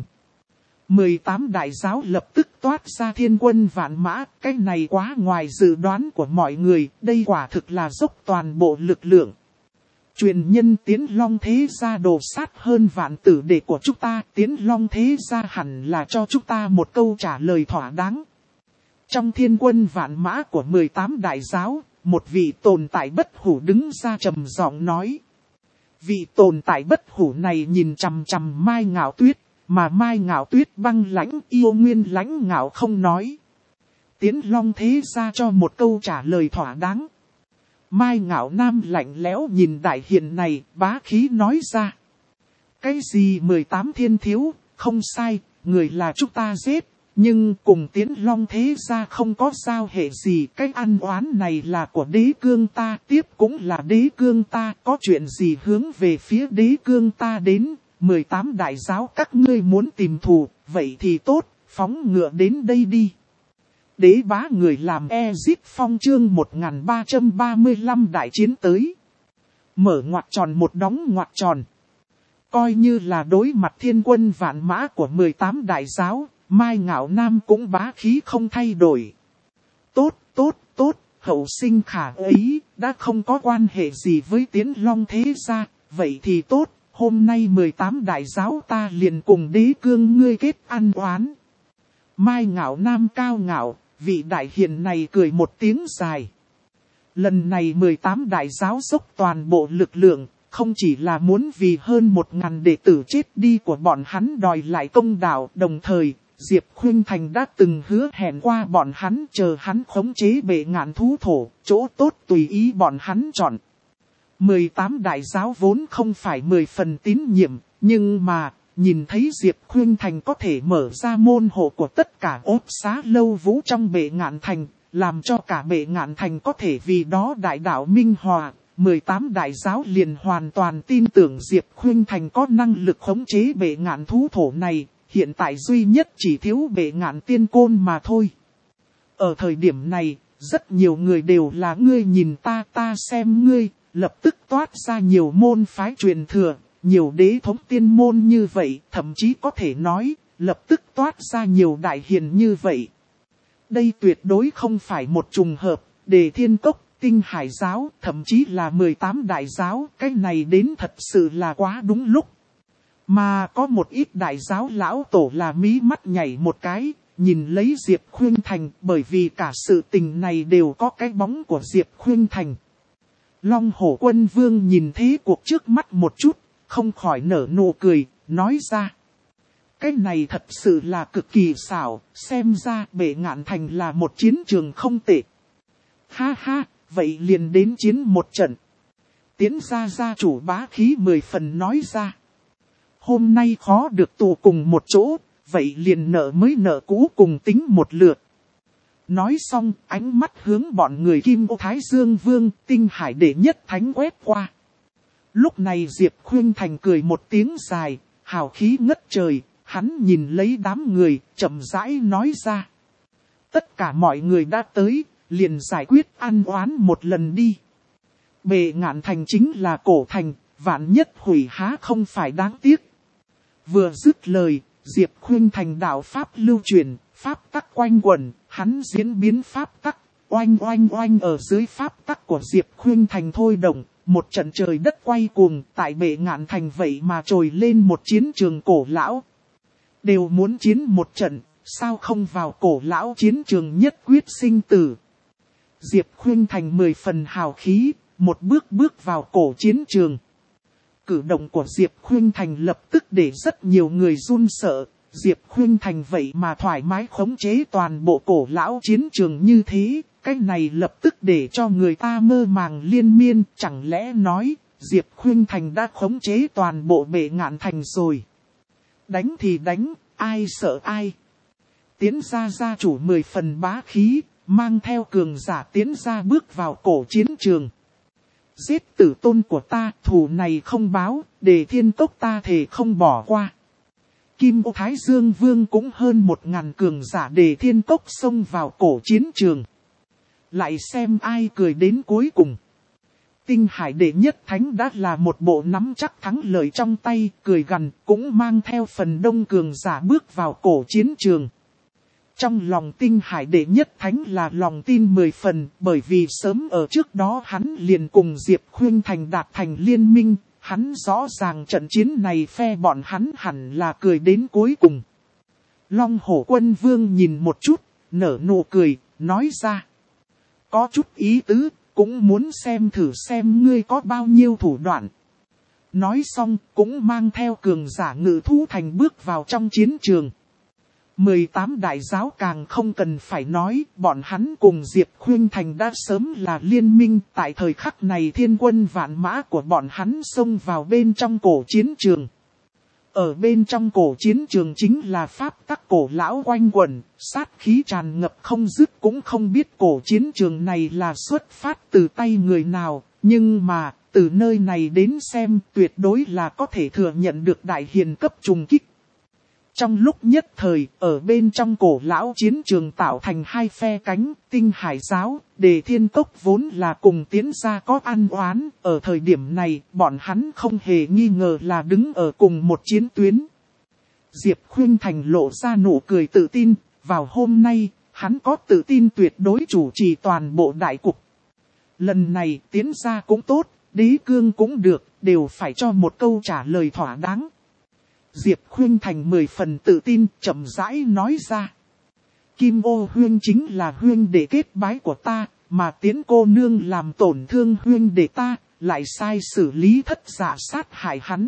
18 đại giáo lập tức toát ra thiên quân vạn mã, cái này quá ngoài dự đoán của mọi người, đây quả thực là dốc toàn bộ lực lượng. Truyền nhân Tiến Long Thế Gia đồ sát hơn vạn tử đệ của chúng ta, Tiến Long Thế Gia hẳn là cho chúng ta một câu trả lời thỏa đáng. Trong thiên quân vạn mã của 18 đại giáo, một vị tồn tại bất hủ đứng ra trầm giọng nói. Vị tồn tại bất hủ này nhìn chằm chằm Mai Ngạo Tuyết, mà Mai Ngạo Tuyết băng lãnh yêu nguyên lãnh ngạo không nói. Tiến Long Thế Gia cho một câu trả lời thỏa đáng. Mai Ngạo Nam lạnh lẽo nhìn đại hiền này, bá khí nói ra. Cái gì 18 thiên thiếu, không sai, người là chúng ta giết, nhưng cùng Tiến Long Thế Gia không có giao hệ gì. Cái ăn oán này là của đế cương ta, tiếp cũng là đế cương ta, có chuyện gì hướng về phía đế cương ta đến. 18 đại giáo các ngươi muốn tìm thù, vậy thì tốt, phóng ngựa đến đây đi. Đế bá người làm Ezip Phong chương 1335 đại chiến tới. Mở ngoặc tròn một đóng ngoặc tròn. Coi như là đối mặt thiên quân vạn mã của 18 đại giáo, Mai Ngạo Nam cũng bá khí không thay đổi. Tốt, tốt, tốt, hậu sinh khả ấy, đã không có quan hệ gì với Tiến Long Thế Gia, vậy thì tốt. Hôm nay 18 đại giáo ta liền cùng đế cương ngươi kết ăn oán. Mai Ngạo Nam cao ngạo, vị đại hiền này cười một tiếng dài. Lần này 18 đại giáo dốc toàn bộ lực lượng, không chỉ là muốn vì hơn 1000 đệ tử chết đi của bọn hắn đòi lại công đạo, đồng thời, Diệp Khuynh Thành đã từng hứa hẹn qua bọn hắn chờ hắn khống chế bệ ngạn thú thổ, chỗ tốt tùy ý bọn hắn chọn. 18 đại giáo vốn không phải 10 phần tín nhiệm, nhưng mà, nhìn thấy Diệp Khuynh Thành có thể mở ra môn hộ của tất cả ốt xá lâu vũ trong bệ ngạn thành, làm cho cả bệ ngạn thành có thể vì đó đại đạo minh hòa, 18 đại giáo liền hoàn toàn tin tưởng Diệp Khuynh Thành có năng lực khống chế bệ ngạn thú thổ này, hiện tại duy nhất chỉ thiếu bệ ngạn tiên côn mà thôi. Ở thời điểm này, rất nhiều người đều là ngươi nhìn ta, ta xem ngươi. Lập tức toát ra nhiều môn phái truyền thừa, nhiều đế thống tiên môn như vậy, thậm chí có thể nói, lập tức toát ra nhiều đại hiền như vậy. Đây tuyệt đối không phải một trùng hợp, Đề Thiên Cốc, Tinh Hải Giáo, thậm chí là 18 đại giáo, cái này đến thật sự là quá đúng lúc. Mà có một ít đại giáo lão tổ là mí mắt nhảy một cái, nhìn lấy Diệp Khuynh Thành, bởi vì cả sự tình này đều có cái bóng của Diệp Khuynh Thành. Long Hổ Quân Vương nhìn thế cuộc trước mắt một chút, không khỏi nở nụ cười, nói ra. Cái này thật sự là cực kỳ xảo, xem ra bệ ngạn thành là một chiến trường không tệ. Ha ha, vậy liền đến chiến một trận. Tiến gia gia chủ bá khí 10 phần nói ra. Hôm nay khó được tụ cùng một chỗ, vậy liền nợ mới nợ cũ cùng tính một lượt. Nói xong, ánh mắt hướng bọn người Kim Ô Thái Dương Vương, Tinh Hải đệ nhất thánh quét qua. Lúc này Diệp Khuynh Thành cười một tiếng dài, hào khí ngất trời, hắn nhìn lấy đám người, chậm rãi nói ra. tất cả mọi người đã tới, liền giải quyết ăn oán một lần đi. Bệ Ngạn Thành chính là cổ thành, vạn nhất hủy há không phải đáng tiếc. Vừa dứt lời, Diệp Khuynh Thành đạo pháp lưu truyền, pháp tắc quanh quẩn, hắn diễn biến pháp tắc, oanh oanh oanh ở dưới pháp tắc của Diệp Khuynh Thành thôi động, một trận trời đất quay cuồng, tại Bệ Ngạn Thành vậy mà trồi lên một chiến trường cổ lão. Đều muốn chiến một trận, sao không vào cổ lão chiến trường nhất quyết sinh tử. Diệp Khuynh Thành 10 phần hào khí, một bước bước vào cổ chiến trường. Cử động của Diệp Khuynh Thành lập tức để rất nhiều người run sợ. Diệp Khuynh Thành vậy mà thoải mái khống chế toàn bộ cổ lão chiến trường như thế. Cái này lập tức để cho người ta mơ màng liên miên. Chẳng lẽ nói Diệp Khuynh Thành đã khống chế toàn bộ Bệ Ngạn Thành rồi. Đánh thì đánh, ai sợ ai. Tiến gia gia chủ 10 phần bá khí, mang theo cường giả tiến gia bước vào cổ chiến trường. Giết tử tôn của ta, thù này không báo, Đề Thiên Cốc ta thề không bỏ qua. Kim Ô Thái Dương Vương cũng hơn 1000 cường giả Đề Thiên Cốc xông vào cổ chiến trường. Lại xem ai cười đến cuối cùng. Tinh Hải đệ nhất thánh đã là một bộ nắm chắc thắng lợi trong tay, cười gằn, cũng mang theo phần đông cường giả bước vào cổ chiến trường. Trong lòng Tinh Hải đệ nhất thánh là lòng tin 10 phần, bởi vì sớm ở trước đó hắn liền cùng Diệp Khuynh Thành đạt thành liên minh, hắn rõ ràng trận chiến này phe bọn hắn hẳn là cười đến cuối cùng. Long Hổ Quân Vương nhìn một chút, nở nụ cười, nói ra. Có chút ý tứ, cũng muốn xem thử xem ngươi có bao nhiêu thủ đoạn. Nói xong, cũng mang theo cường giả Ngự Thú Thành bước vào trong chiến trường. 18 đại giáo càng không cần phải nói, bọn hắn cùng Diệp Khuynh Thành đã sớm là liên minh, tại thời khắc này thiên quân vạn mã của bọn hắn xông vào bên trong cổ chiến trường. Ở bên trong cổ chiến trường chính là pháp tắc cổ lão quanh quẩn, sát khí tràn ngập không dứt, cũng không biết cổ chiến trường này là xuất phát từ tay người nào, nhưng mà, từ nơi này đến xem tuyệt đối là có thể thừa nhận được đại hiền cấp trùng kích. Trong lúc nhất thời, ở bên trong cổ lão chiến trường tạo thành hai phe cánh, Tinh Hải giáo, Đề Thiên Cốc vốn là cùng tiến gia có ăn oán, ở thời điểm này, bọn hắn không hề nghi ngờ là đứng ở cùng một chiến tuyến. Diệp Khuynh Thành lộ ra nụ cười tự tin, vào hôm nay, hắn có tự tin tuyệt đối chủ trì toàn bộ đại cục. Lần này, tiến gia cũng tốt, Đế Cương cũng được, đều phải cho một câu trả lời thỏa đáng. Diệp Khuynh Thành 10 phần tự tin, chậm rãi nói ra. Kim Ô huynh chính là huynh đệ kết bái của ta, mà Tiến cô nương làm tổn thương huynh đệ ta, lại sai xử lý thất giả sát hại hắn.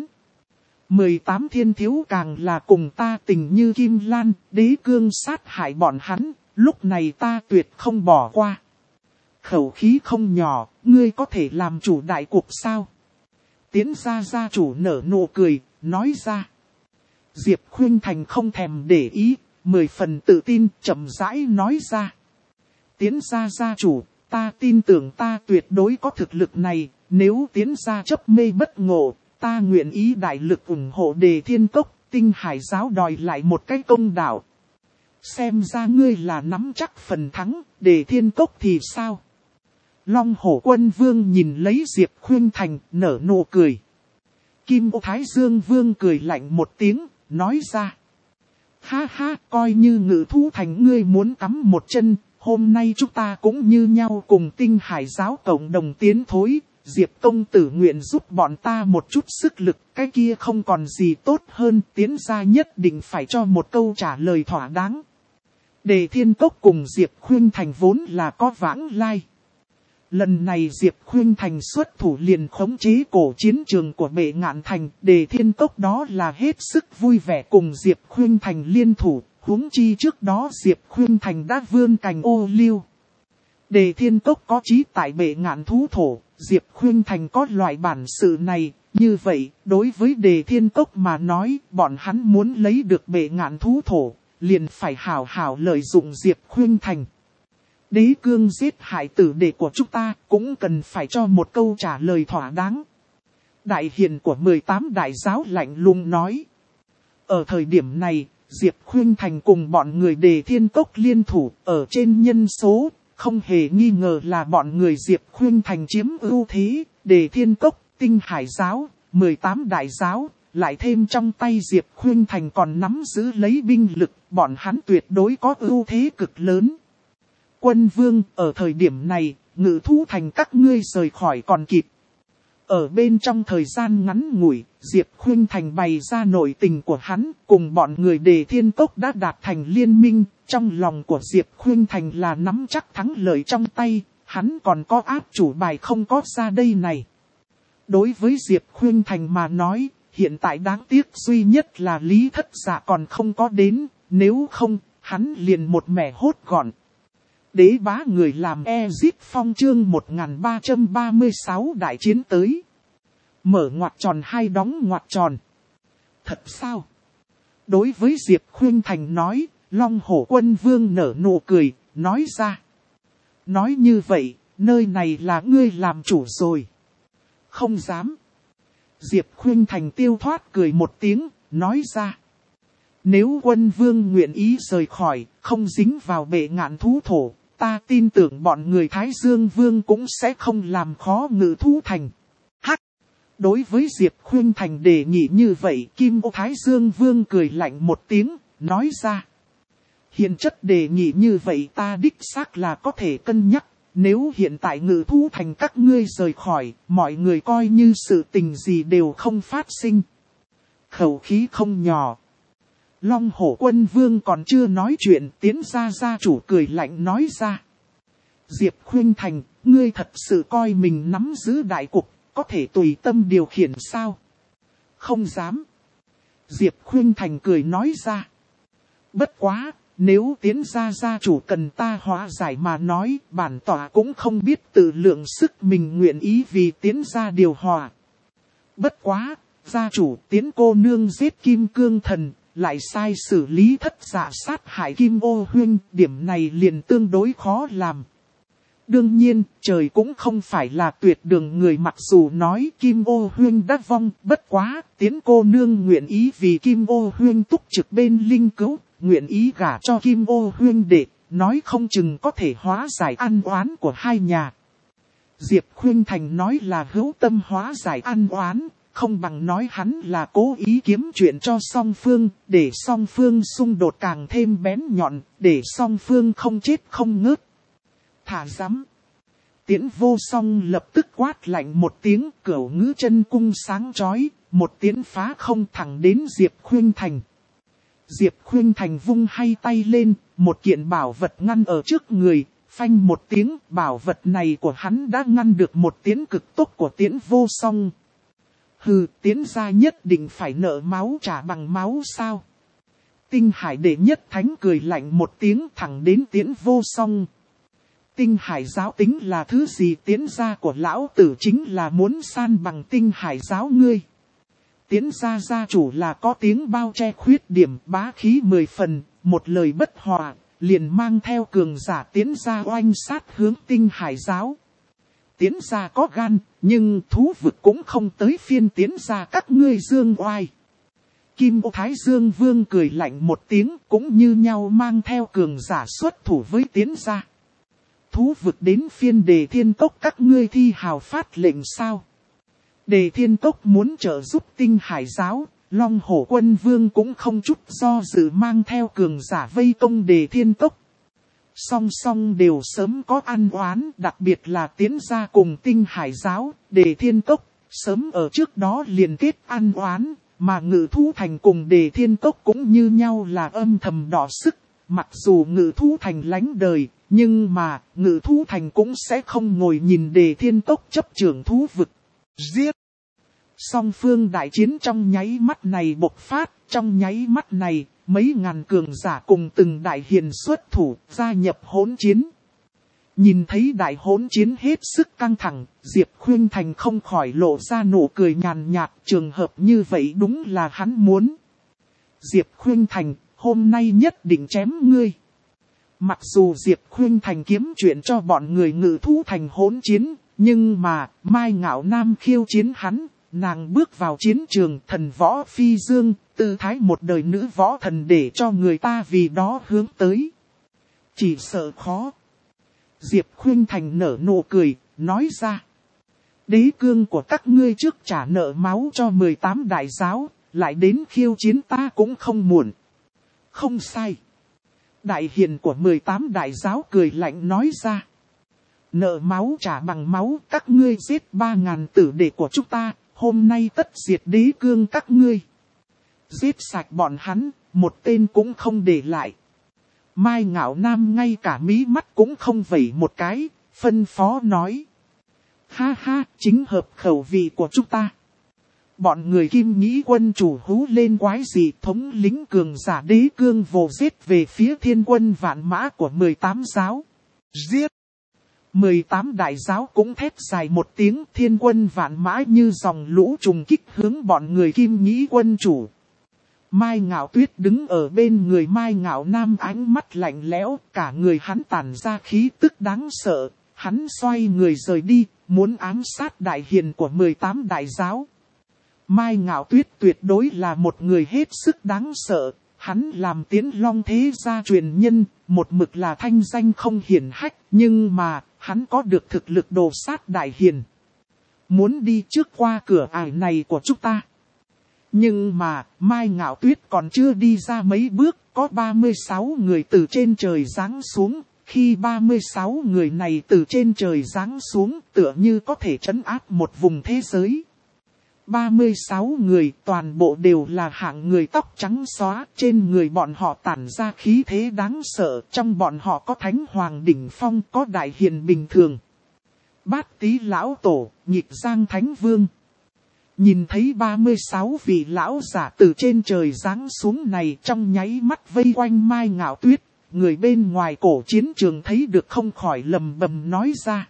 18 thiên thiếu càng là cùng ta tình như Kim Lan, Đế Cương sát hại bọn hắn, lúc này ta tuyệt không bỏ qua. Khẩu khí không nhỏ, ngươi có thể làm chủ đại cuộc sao? Tiến gia gia chủ nở nụ cười, nói ra. Diệp Khuynh Thành không thèm để ý, 10 phần tự tin, chậm rãi nói ra. Tiến gia gia chủ, ta tin tưởng ta tuyệt đối có thực lực này, nếu tiến gia chấp mê bất ngộ, ta nguyện ý đại lực ủng hộ Đề Thiên Cốc, Tinh Hải giáo đòi lại một cái công đạo. Xem ra ngươi là nắm chắc phần thắng, Đề Thiên Cốc thì sao? Long Hổ Quân Vương nhìn lấy Diệp Khuynh Thành, nở nụ cười. Kim Ô Thái Dương Vương cười lạnh một tiếng, nói ra. Ha ha, coi như Ngự Thú Thành ngươi muốn cắm một chân, hôm nay chúng ta cũng như nhau cùng Tinh Hải giáo cộng đồng tiến thối, Diệp công tử nguyện giúp bọn ta một chút sức lực, cái kia không còn gì tốt hơn, tiến gia nhất định phải cho một câu trả lời thỏa đáng. Đề Thiên Cốc cùng Diệp Khuynh Thành vốn là có vãng lai. Lần này Diệp Khuynh Thành xuất thủ liền khống chế cổ chiến trường của Bệ Ngạn Thành, Đề Thiên Cốc đó là hết sức vui vẻ cùng Diệp Khuynh Thành liên thủ, huống chi trước đó Diệp Khuynh Thành đã vươn cành ô liu. Đề Thiên Cốc có chí tại Bệ Ngạn thú thổ, Diệp Khuynh Thành có loại bản sự này, như vậy, đối với Đề Thiên Cốc mà nói, bọn hắn muốn lấy được Bệ Ngạn thú thổ, liền phải hảo hảo lợi dụng Diệp Khuynh Thành. Đế Cương giết hại tử đệ của chúng ta cũng cần phải cho một câu trả lời thỏa đáng. Đại hiền của 18 đại giáo lạnh lùng nói. Ở thời điểm này, Diệp Khuynh Thành cùng bọn người Đề Thiên Cốc liên thủ ở trên nhân số, không hề nghi ngờ là bọn người Diệp Khuynh Thành chiếm ưu thế. Đề Thiên Cốc, Tinh Hải Giáo, 18 đại giáo, lại thêm trong tay Diệp Khuynh Thành còn nắm giữ lấy binh lực, bọn hắn tuyệt đối có ưu thế cực lớn. Quân vương, ở thời điểm này, Ngự Thú Thành các ngươi rời khỏi còn kịp. Ở bên trong thời gian ngắn ngủi, Diệp Khuynh Thành bày ra nội tình của hắn, cùng bọn người Đề Thiên Cốc đã đạt thành liên minh. Trong lòng của Diệp Khuynh Thành là nắm chắc thắng lợi trong tay, hắn còn có áp chủ bài không có ra đây này. Đối với Diệp Khuynh Thành mà nói, hiện tại đáng tiếc duy nhất là Lý Thất Dạ còn không có đến, nếu không, hắn liền một mẻ hốt gọn. Đế bá người làm Ezit Phong chương 1336 đại chiến tới. Mở ngoặc tròn hai đóng ngoặc tròn. Thật sao? Đối với Diệp Khuynh Thành nói, Long Hổ Quân Vương nở nụ cười, nói ra. Nói như vậy, nơi này là ngươi làm chủ rồi. Không dám. Diệp Khuynh Thành tiêu thoát cười một tiếng, nói ra. Nếu Quân Vương nguyện ý rời khỏi, không dính vào bệ ngạn thú thổ, ta tin tưởng bọn người Thái Dương Vương cũng sẽ không làm khó Ngự Thú Thành. Hắc! Đối với Diệp Khuynh Thành đề nghị như vậy, Kim Ô Thái Dương Vương cười lạnh một tiếng, nói ra. Hiện chất đề nghị như vậy ta đích xác là có thể cân nhắc, nếu hiện tại Ngự Thú Thành các ngươi rời khỏi, mọi người coi như sự tình gì đều không phát sinh. Khẩu khí không nhỏ. Long Hổ Quân Vương còn chưa nói chuyện, Tiến gia chủ cười lạnh nói ra. Diệp Khuynh Thành, ngươi thật sự coi mình nắm giữ đại cục, có thể tùy tâm điều khiển sao? Không dám. Diệp Khuynh Thành cười nói ra. Bất quá, nếu Tiến gia chủ cần ta hóa giải mà nói, bản tỏa cũng không biết tự lượng sức mình nguyện ý vì Tiến gia điều hòa. Bất quá, gia chủ Tiến cô nương giết Kim Cương Thần, lại sai xử Lý Thất Dạ sát hại Kim Ô Huynh, điểm này liền tương đối khó làm. Đương nhiên, trời cũng không phải là tuyệt đường người, mặc dù nói Kim Ô Huynh đã vong, bất quá, Tiến cô nương nguyện ý vì Kim Ô Huynh túc trực bên linh cứu, nguyện ý gả cho Kim Ô Huynh để, nói không chừng có thể hóa giải ăn oán của hai nhà. Diệp Khuynh Thành nói là hữu tâm hóa giải ăn oán, không bằng nói hắn là cố ý kiếm chuyện cho song phương, để song phương xung đột càng thêm bén nhọn, để song phương không chết không ngớt. Thả dám. Tiễn Vô Song lập tức quát lạnh một tiếng, cửu ngữ chân cung sáng chói, một tiễn phá không thẳng đến Diệp Khuynh Thành. Diệp Khuynh Thành vung hai tay lên, một kiện bảo vật ngăn ở trước người, phanh một tiếng, bảo vật này của hắn đã ngăn được một tiễn cực tốc của Tiễn Vô Song. Hừ, Tiến gia nhất định phải nợ máu trả bằng máu sao? Tinh Hải đệ nhất thánh cười lạnh một tiếng thẳng đến Tiễn Vô Song. Tinh Hải giáo tính là thứ gì? Tiến gia của lão tử chính là muốn san bằng Tinh Hải giáo ngươi. Tiến gia gia chủ là có tiếng bao che khuyết điểm, bá khí 10 phần, một lời bất hòa, liền mang theo cường giả Tiến gia oanh sát hướng Tinh Hải giáo. Tiến gia có gan, nhưng thú vực cũng không tới phiên Tiến gia các ngươi dương oai. Kim Ô Thái Dương Vương cười lạnh một tiếng, cũng như nhau mang theo cường giả xuất thủ với Tiến gia. Thú vực đến phiên Đề Thiên Cốc các ngươi thi hào phát lệnh sao? Đề Thiên Cốc muốn trợ giúp Tinh Hải giáo, Long Hổ Quân Vương cũng không chút do dự mang theo cường giả vây công Đề Thiên Cốc. Song song đều sớm có ăn oán, đặc biệt là Tiến gia cùng Tinh Hải giáo, Đề Thiên Cốc, sớm ở trước đó liền kết ăn oán, mà Ngự Thú Thành cùng Đề Thiên Cốc cũng như nhau là âm thầm đỏ sức. Mặc dù Ngự Thú Thành lánh đời, nhưng mà Ngự Thú Thành cũng sẽ không ngồi nhìn Đề Thiên Cốc chấp trưởng thú vực. Giết! Song phương đại chiến trong nháy mắt này bộc phát, trong nháy mắt này, mấy ngàn cường giả cùng từng đại hiền xuất thủ, gia nhập hỗn chiến. Nhìn thấy đại hỗn chiến hết sức căng thẳng, Diệp Khuynh Thành không khỏi lộ ra nụ cười nhàn nhạt, trường hợp như vậy đúng là hắn muốn. Diệp Khuynh Thành, hôm nay nhất định chém ngươi. Mặc dù Diệp Khuynh Thành kiếm chuyện cho bọn người Ngự Thú Thành hỗn chiến, nhưng mà, Mai Ngạo Nam khiêu chiến hắn, nàng bước vào chiến trường thần võ phi dương, tư thái một đời nữ võ thần để cho người ta vì đó hướng tới. Chỉ sợ khó. Diệp Khuynh Thành nở nụ cười, nói ra. Đế cương của các ngươi trước trả nợ máu cho 18 đại giáo, lại đến khiêu chiến ta cũng không muộn. Không sai. Đại hiền của 18 đại giáo cười lạnh nói ra. Nợ máu trả bằng máu, các ngươi giết 3.000 tử đệ của chúng ta, hôm nay tất diệt đế cương các ngươi. Giết sạch bọn hắn, một tên cũng không để lại. Mai Ngạo Nam ngay cả mí mắt cũng không vẩy một cái, phân phó nói. Ha ha, chính hợp khẩu vị của chúng ta. Bọn người Kim Nhĩ quân chủ hú lên quái gì, thống lĩnh cường giả đế cương vồ giết về phía thiên quân vạn mã của 18 giáo. Giết! 18 đại giáo cũng thét dài một tiếng, thiên quân vạn mã như dòng lũ trùng kích hướng bọn người Kim Nhĩ quân chủ. Mai Ngạo Tuyết đứng ở bên người Mai Ngạo Nam, ánh mắt lạnh lẽo, cả người hắn tản ra khí tức đáng sợ. Hắn xoay người rời đi, muốn ám sát đại hiền của 18 đại giáo. Mai Ngạo Tuyết tuyệt đối là một người hết sức đáng sợ. Hắn làm Tiến Long thế gia truyền nhân, một mực là thanh danh không hiển hách, nhưng mà hắn có được thực lực đồ sát đại hiền. Muốn đi trước qua cửa ải này của chúng ta. Nhưng mà, Mai Ngạo Tuyết còn chưa đi ra mấy bước, có 36 người từ trên trời giáng xuống. Khi 36 người này từ trên trời giáng xuống, tựa như có thể trấn áp một vùng thế giới. 36 người toàn bộ đều là hạng người tóc trắng xóa, trên người bọn họ tản ra khí thế đáng sợ, trong bọn họ có Thánh Hoàng đỉnh phong, có Đại Hiền bình thường. Bát Tý lão tổ, Nhịp Giang Thánh Vương. Nhìn thấy 36 vị lão giả từ trên trời giáng xuống này, trong nháy mắt vây quanh Mai Ngạo Tuyết, người bên ngoài cổ chiến trường thấy được không khỏi lầm bầm nói ra.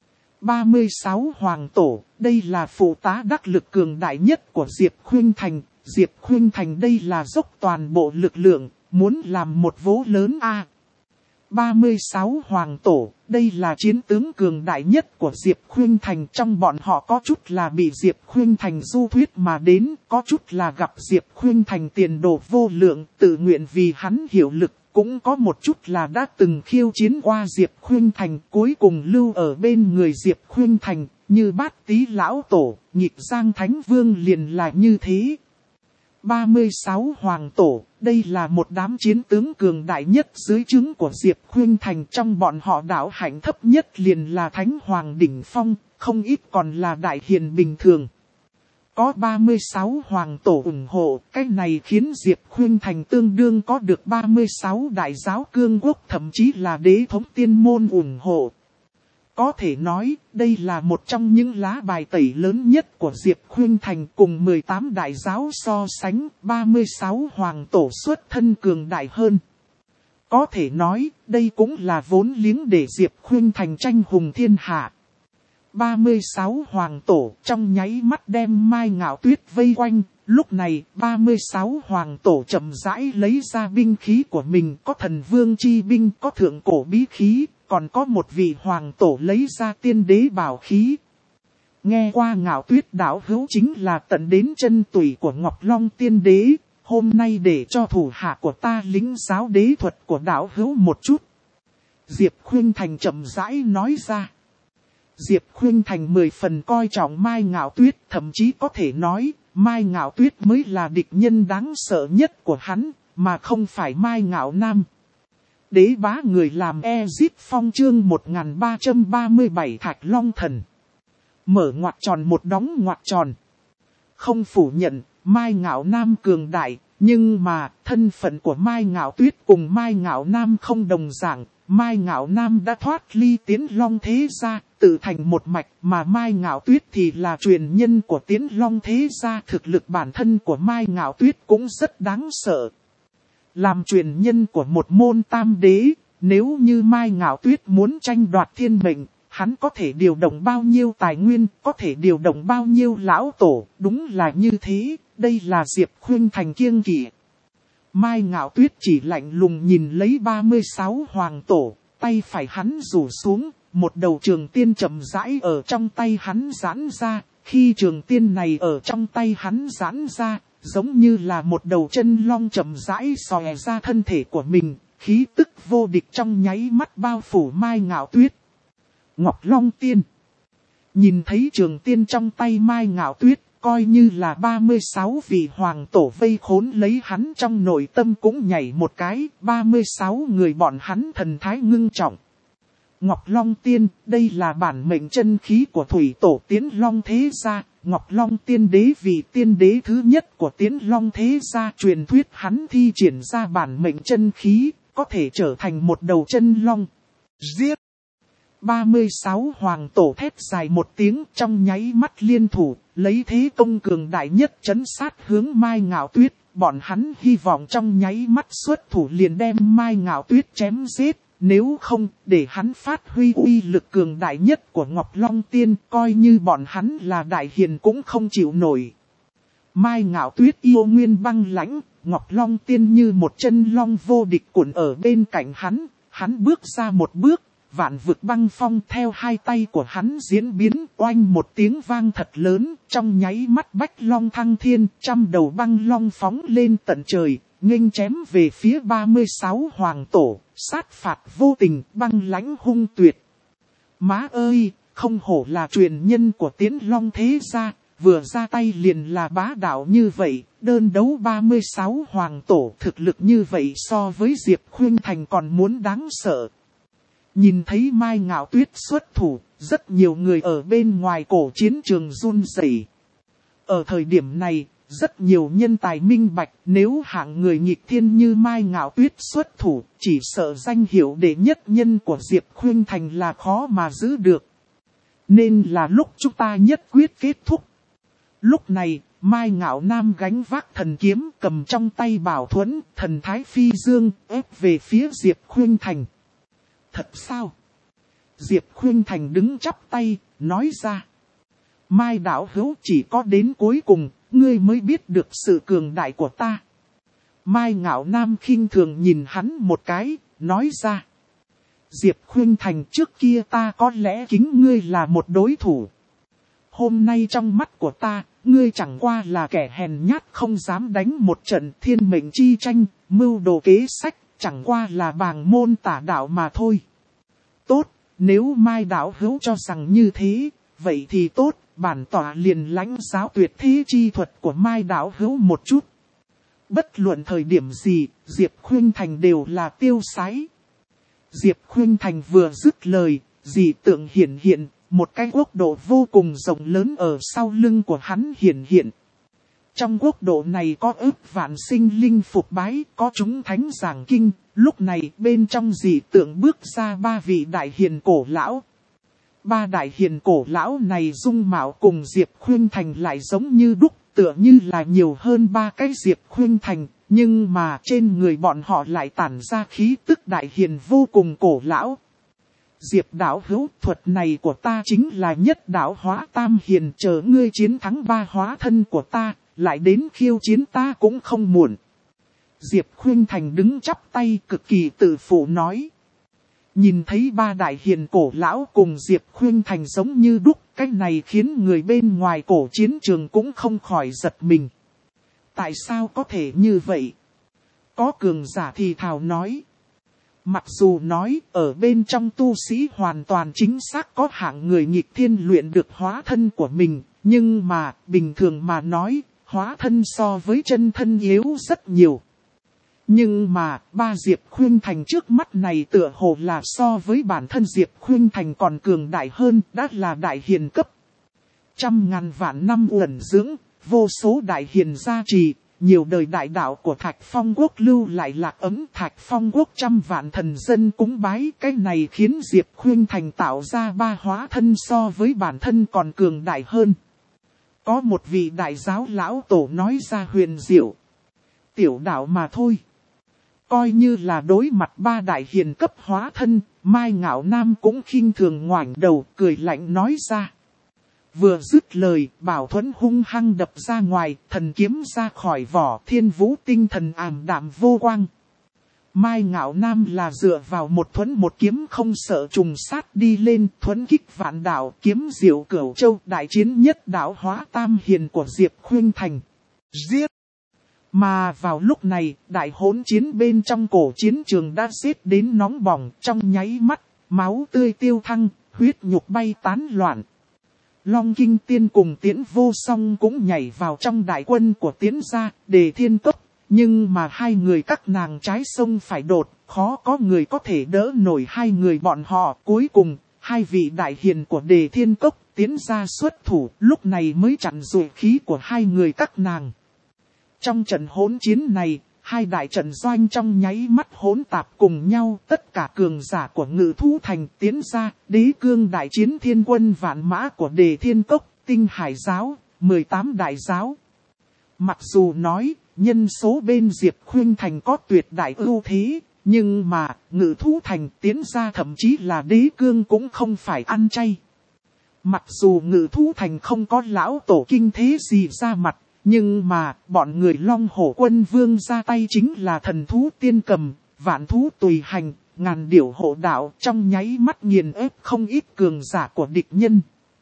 36 hoàng tổ, đây là phụ tá đắc lực cường đại nhất của Diệp Khuynh Thành. Diệp Khuynh Thành đây là dốc toàn bộ lực lượng, muốn làm một vố lớn a. 36 hoàng tổ, đây là chiến tướng cường đại nhất của Diệp Khuynh Thành. Trong bọn họ có chút là bị Diệp Khuynh Thành du thuyết mà đến, có chút là gặp Diệp Khuynh Thành tiền đồ vô lượng, tự nguyện vì hắn hiệu lực. Cũng có một chút là đã từng khiêu chiến qua Diệp Khuynh Thành, cuối cùng lưu ở bên người Diệp Khuynh Thành, như Bát Tý lão tổ, Nhịp Giang Thánh Vương liền là như thế. 36 hoàng tổ, đây là một đám chiến tướng cường đại nhất dưới trướng của Diệp Khuynh Thành, trong bọn họ đạo hạnh thấp nhất liền là Thánh Hoàng đỉnh phong, không ít còn là Đại Hiền bình thường. Có 36 hoàng tổ ủng hộ, cái này khiến Diệp Khuynh Thành tương đương có được 36 đại giáo cương quốc, thậm chí là đế thống tiên môn ủng hộ. Có thể nói, đây là một trong những lá bài tẩy lớn nhất của Diệp Khuynh Thành, cùng 18 đại giáo so sánh, 36 hoàng tổ xuất thân cường đại hơn. Có thể nói, đây cũng là vốn liếng để Diệp Khuynh Thành tranh hùng thiên hạ. 36 hoàng tổ trong nháy mắt đem Mai Ngạo Tuyết vây quanh, lúc này 36 hoàng tổ chậm rãi lấy ra binh khí của mình, có thần vương chi binh, có thượng cổ bí khí, còn có một vị hoàng tổ lấy ra tiên đế bảo khí. Nghe qua Ngạo Tuyết đạo hữu chính là tận đến chân tủy của Ngọc Long tiên đế, hôm nay để cho thủ hạ của ta lĩnh giáo đế thuật của đạo hữu một chút. Diệp Khuynh Thành chậm rãi nói ra. Diệp Khuynh Thành 10 phần coi trọng Mai Ngạo Tuyết, thậm chí có thể nói, Mai Ngạo Tuyết mới là địch nhân đáng sợ nhất của hắn, mà không phải Mai Ngạo Nam. Đế bá người làm Ezip Phong chương 1337 Thạch Long Thần. Mở ngoặc tròn một đóng ngoặc tròn. Không phủ nhận, Mai Ngạo Nam cường đại, nhưng mà thân phận của Mai Ngạo Tuyết cùng Mai Ngạo Nam không đồng dạng. Mai Ngạo Nam đã thoát ly Tiến Long thế gia, tự thành một mạch, mà Mai Ngạo Tuyết thì là truyền nhân của Tiến Long thế gia. Thực lực bản thân của Mai Ngạo Tuyết cũng rất đáng sợ. Làm truyền nhân của một môn tam đế, nếu như Mai Ngạo Tuyết muốn tranh đoạt thiên mệnh, hắn có thể điều động bao nhiêu tài nguyên, có thể điều động bao nhiêu lão tổ, đúng là như thế, đây là Diệp Khuynh Thành kiêng kỵ. Mai Ngạo Tuyết chỉ lạnh lùng nhìn lấy 36 hoàng tổ, tay phải hắn rủ xuống, một đầu trường tiên chậm rãi ở trong tay hắn giãn ra, Khi trường tiên này ở trong tay hắn giãn ra, giống như là một đầu chân long chậm rãi xòe ra thân thể của mình, khí tức vô địch trong nháy mắt bao phủ Mai Ngạo Tuyết. Ngọc Long Tiên. Nhìn thấy trường tiên trong tay Mai Ngạo Tuyết, coi như là 36 vị hoàng tổ vây khốn lấy hắn, trong nội tâm cũng nhảy một cái, 36 người bọn hắn thần thái ngưng trọng. Ngọc Long Tiên, đây là bản mệnh chân khí của thủy tổ Tiến Long thế gia. Ngọc Long Tiên đế vì tiên đế thứ nhất của Tiến Long thế gia, truyền thuyết hắn thi triển ra bản mệnh chân khí, có thể trở thành một đầu chân long. Giết! 36 hoàng tổ thét dài một tiếng, trong nháy mắt liên thủ, lấy thế công cường đại nhất trấn sát hướng Mai Ngạo Tuyết. Bọn hắn hy vọng trong nháy mắt xuất thủ liền đem Mai Ngạo Tuyết chém giết. Nếu không, để hắn phát huy uy lực cường đại nhất của Ngọc Long Tiên, coi như bọn hắn là đại hiền cũng không chịu nổi. Mai Ngạo Tuyết yêu nguyên băng lãnh, Ngọc Long Tiên như một chân long vô địch cuộn ở bên cạnh hắn bước ra một bước, vạn vực băng phong theo hai tay của hắn diễn biến, oanh một tiếng vang thật lớn, trong nháy mắt bách long thăng thiên, trăm đầu băng long phóng lên tận trời, nghênh chém về phía 36 hoàng tổ, sát phạt vô tình, băng lãnh hung tuyệt. Má ơi, không hổ là truyền nhân của Tiến Long thế gia, vừa ra tay liền là bá đạo như vậy, đơn đấu 36 hoàng tổ, thực lực như vậy so với Diệp Khuynh Thành còn muốn đáng sợ. Nhìn thấy Mai Ngạo Tuyết xuất thủ, rất nhiều người ở bên ngoài cổ chiến trường run rẩy. Ở thời điểm này, rất nhiều nhân tài minh bạch, nếu hạng người nghịch thiên như Mai Ngạo Tuyết xuất thủ, chỉ sợ danh hiệu đệ nhất nhân của Diệp Khuynh Thành là khó mà giữ được. Nên là lúc chúng ta nhất quyết kết thúc. Lúc này, Mai Ngạo Nam gánh vác thần kiếm, cầm trong tay bảo thuẫn, thần thái phi dương, ép về phía Diệp Khuynh Thành. Thật sao? Diệp Khuynh Thành đứng chắp tay, nói ra. Mai đạo hữu, chỉ có đến cuối cùng, ngươi mới biết được sự cường đại của ta. Mai Ngạo Nam khinh thường nhìn hắn một cái, nói ra. Diệp Khuynh Thành, trước kia ta có lẽ kính ngươi là một đối thủ. Hôm nay trong mắt của ta, ngươi chẳng qua là kẻ hèn nhát không dám đánh một trận thiên mệnh chi tranh, mưu đồ kế sách, chẳng qua là bàng môn tả đạo mà thôi. Tốt, nếu Mai đạo hữu cho rằng như thế, vậy thì tốt, bản tọa liền lãnh giáo tuyệt thế chi thuật của Mai đạo hữu một chút. Bất luận thời điểm gì, Diệp Khuynh Thành đều là tiêu sái. Diệp Khuynh Thành vừa dứt lời, dị tượng hiển hiện, một cái quốc độ vô cùng rộng lớn ở sau lưng của hắn hiển hiện. Trong quốc độ này có ức vạn sinh linh phục bái, có chúng thánh giảng kinh, lúc này bên trong dị tượng bước ra ba vị đại hiền cổ lão. Ba đại hiền cổ lão này dung mạo cùng Diệp Khuynh Thành lại giống như đúc, tựa như là nhiều hơn ba cái Diệp Khuynh Thành, nhưng mà trên người bọn họ lại tản ra khí tức đại hiền vô cùng cổ lão. Diệp đạo hữu, thuật này của ta chính là nhất đạo hóa tam hiền, chờ ngươi chiến thắng ba hóa thân của ta, lại đến khiêu chiến ta cũng không muộn. Diệp Khuynh Thành đứng chắp tay cực kỳ tự phụ nói. Nhìn thấy ba đại hiền cổ lão cùng Diệp Khuynh Thành giống như đúc, cái này khiến người bên ngoài cổ chiến trường cũng không khỏi giật mình. Tại sao có thể như vậy? Có cường giả thì thào nói. Mặc dù nói ở bên trong tu sĩ hoàn toàn chính xác có hạng người nghịch thiên luyện được hóa thân của mình, nhưng mà bình thường mà nói, hóa thân so với chân thân yếu rất nhiều. Nhưng mà, ba Diệp Khuynh Thành trước mắt này tựa hồ là so với bản thân Diệp Khuynh Thành còn cường đại hơn, đã là đại hiền cấp. Trăm ngàn vạn năm uẩn dưỡng, vô số đại hiền gia trì, nhiều đời đại đạo của Thạch Phong Quốc lưu lại lạc ấm, Thạch Phong Quốc trăm vạn thần dân cúng bái. Cái này khiến Diệp Khuynh Thành tạo ra ba hóa thân so với bản thân còn cường đại hơn. Có một vị đại giáo lão tổ nói ra huyền diệu. Tiểu đạo mà thôi. Coi như là đối mặt ba đại hiền cấp hóa thân, Mai Ngạo Nam cũng khinh thường ngoảnh đầu cười lạnh nói ra. Vừa dứt lời, bảo thuẫn hung hăng đập ra ngoài, thần kiếm ra khỏi vỏ, thiên vũ tinh thần ảm đạm vô quang. Mai Ngạo Nam là dựa vào một thuẫn một kiếm không sợ trùng sát đi lên, thuẫn kích vạn đạo, kiếm diệu cửu châu, đại chiến nhất đạo hóa tam hiền của Diệp Khuynh Thành. Giết! Mà vào lúc này, đại hỗn chiến bên trong cổ chiến trường đã xếp đến nóng bỏng, trong nháy mắt, máu tươi tiêu thăng, huyết nhục bay tán loạn. Long Kinh Tiên cùng Tiễn Vô Song cũng nhảy vào trong đại quân của Tiễn gia, Đề Thiên Cốc. Nhưng mà hai người các nàng trái sông phải đột, khó có người có thể đỡ nổi hai người bọn họ. Cuối cùng, hai vị đại hiền của Đề Thiên Cốc Tiễn gia xuất thủ, lúc này mới chặn dùi khí của hai người các nàng. Trong trận hỗn chiến này, hai đại trận doanh trong nháy mắt hỗn tạp cùng nhau, tất cả cường giả của Ngự Thú Thành Tiễn gia, Đế Cương đại chiến thiên quân vạn mã của Đề Thiên Cốc, Tinh Hải giáo, 18 đại giáo. Mặc dù nói, nhân số bên Diệp Khuynh Thành có tuyệt đại ưu thế, nhưng mà, Ngự Thú Thành Tiễn gia thậm chí là Đế Cương cũng không phải ăn chay. Mặc dù Ngự Thú Thành không có lão tổ kinh thế gì ra mặt, nhưng mà, bọn người Long Hổ Quân Vương ra tay chính là thần thú tiên cầm, vạn thú tùy hành, ngàn điểu hộ đạo, trong nháy mắt nghiền ép không ít cường giả của địch nhân.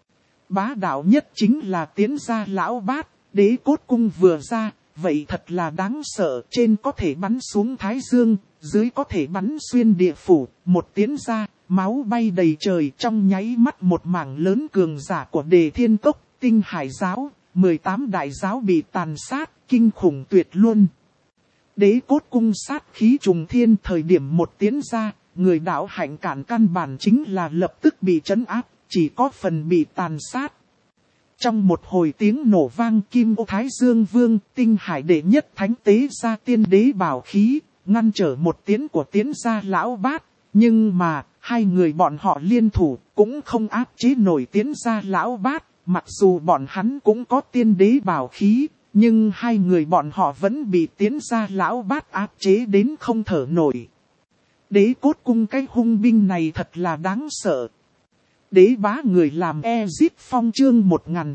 Bá đạo nhất chính là Tiễn gia lão bát, đế cốt cung vừa ra, vậy thật là đáng sợ, trên có thể bắn xuống Thái Dương, dưới có thể bắn xuyên địa phủ, một Tiễn gia, máu bay đầy trời, trong nháy mắt một mảng lớn cường giả của Đề Thiên Cốc, Tinh Hải giáo, 18 đại giáo bị tàn sát, kinh khủng tuyệt luôn. Đế cốt cung sát khí trùng thiên, thời điểm một Tiễn gia, người đạo hạnh cản căn bản chính là lập tức bị trấn áp, chỉ có phần bị tàn sát. Trong một hồi tiếng nổ vang, Kim Ô Thái Dương Vương, Tinh Hải đệ nhất thánh tế ra tiên đế bảo khí, ngăn trở một Tiễn của Tiễn gia lão bát. Nhưng mà, hai người bọn họ liên thủ, cũng không áp chế nổi Tiễn gia lão bát. Mặc dù bọn hắn cũng có tiên đế bảo khí, nhưng hai người bọn họ vẫn bị Tiễn gia lão bát áp chế đến không thở nổi. Đế cốt cung cái hung binh này thật là đáng sợ. Đế bá người làm Ezip Phong chương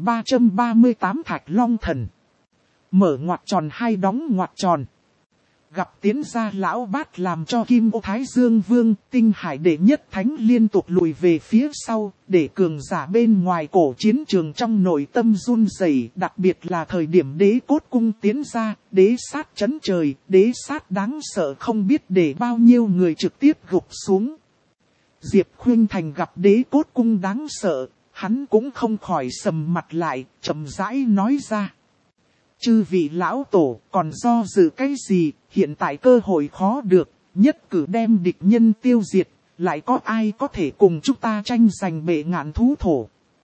1338 Thạch Long Thần. Mở ngoặc tròn hai đóng ngoặc tròn. Gặp Tiễn gia lão bát làm cho Kim Ô Thái Dương Vương, Tinh Hải đệ nhất thánh liên tục lùi về phía sau, để cường giả bên ngoài cổ chiến trường trong nội tâm run rẩy, đặc biệt là thời điểm đế cốt cung Tiễn gia, đế sát chấn trời, đế sát đáng sợ không biết để bao nhiêu người trực tiếp gục xuống. Diệp Khuynh Thành gặp đế cốt cung đáng sợ, hắn cũng không khỏi sầm mặt lại, chậm rãi nói ra. Chư vị lão tổ còn do dự cái gì, hiện tại cơ hội khó được, nhất cử đem địch nhân tiêu diệt, lại có ai có thể cùng chúng ta tranh giành bệ ngạn thú thổ.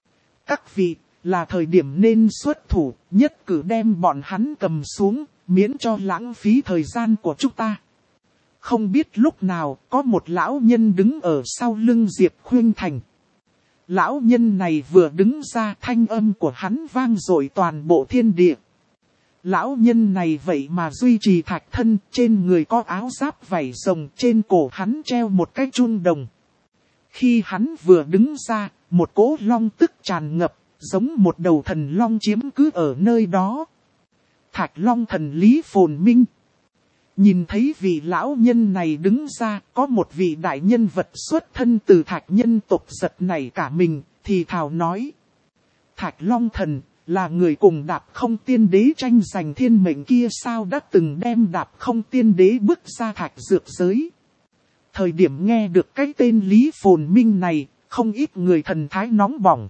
Các vị, là thời điểm nên xuất thủ, nhất cử đem bọn hắn cầm xuống, miễn cho lãng phí thời gian của chúng ta. Không biết lúc nào, có một lão nhân đứng ở sau lưng Diệp Khuynh Thành. Lão nhân này vừa đứng ra, thanh âm của hắn vang dội toàn bộ thiên địa. Lão nhân này vậy mà duy trì thạch thân, trên người có áo giáp vảy rồng, trên cổ hắn treo một cái chun đồng. Khi hắn vừa đứng ra, một cỗ long tức tràn ngập, giống một đầu thần long chiếm cứ ở nơi đó. Thạch Long thần Lý Phồn Minh. Nhìn thấy vị lão nhân này đứng ra, có một vị đại nhân vật xuất thân từ Thạch nhân tộc giật nảy cả mình, thì thào nói. Thạch Long thần, là người cùng Đạp Không Tiên Đế tranh giành thiên mệnh kia sao, đã từng đem Đạp Không Tiên Đế bước ra thạch dược giới. Thời điểm nghe được cái tên Lý Phồn Minh này, không ít người thần thái nóng bỏng.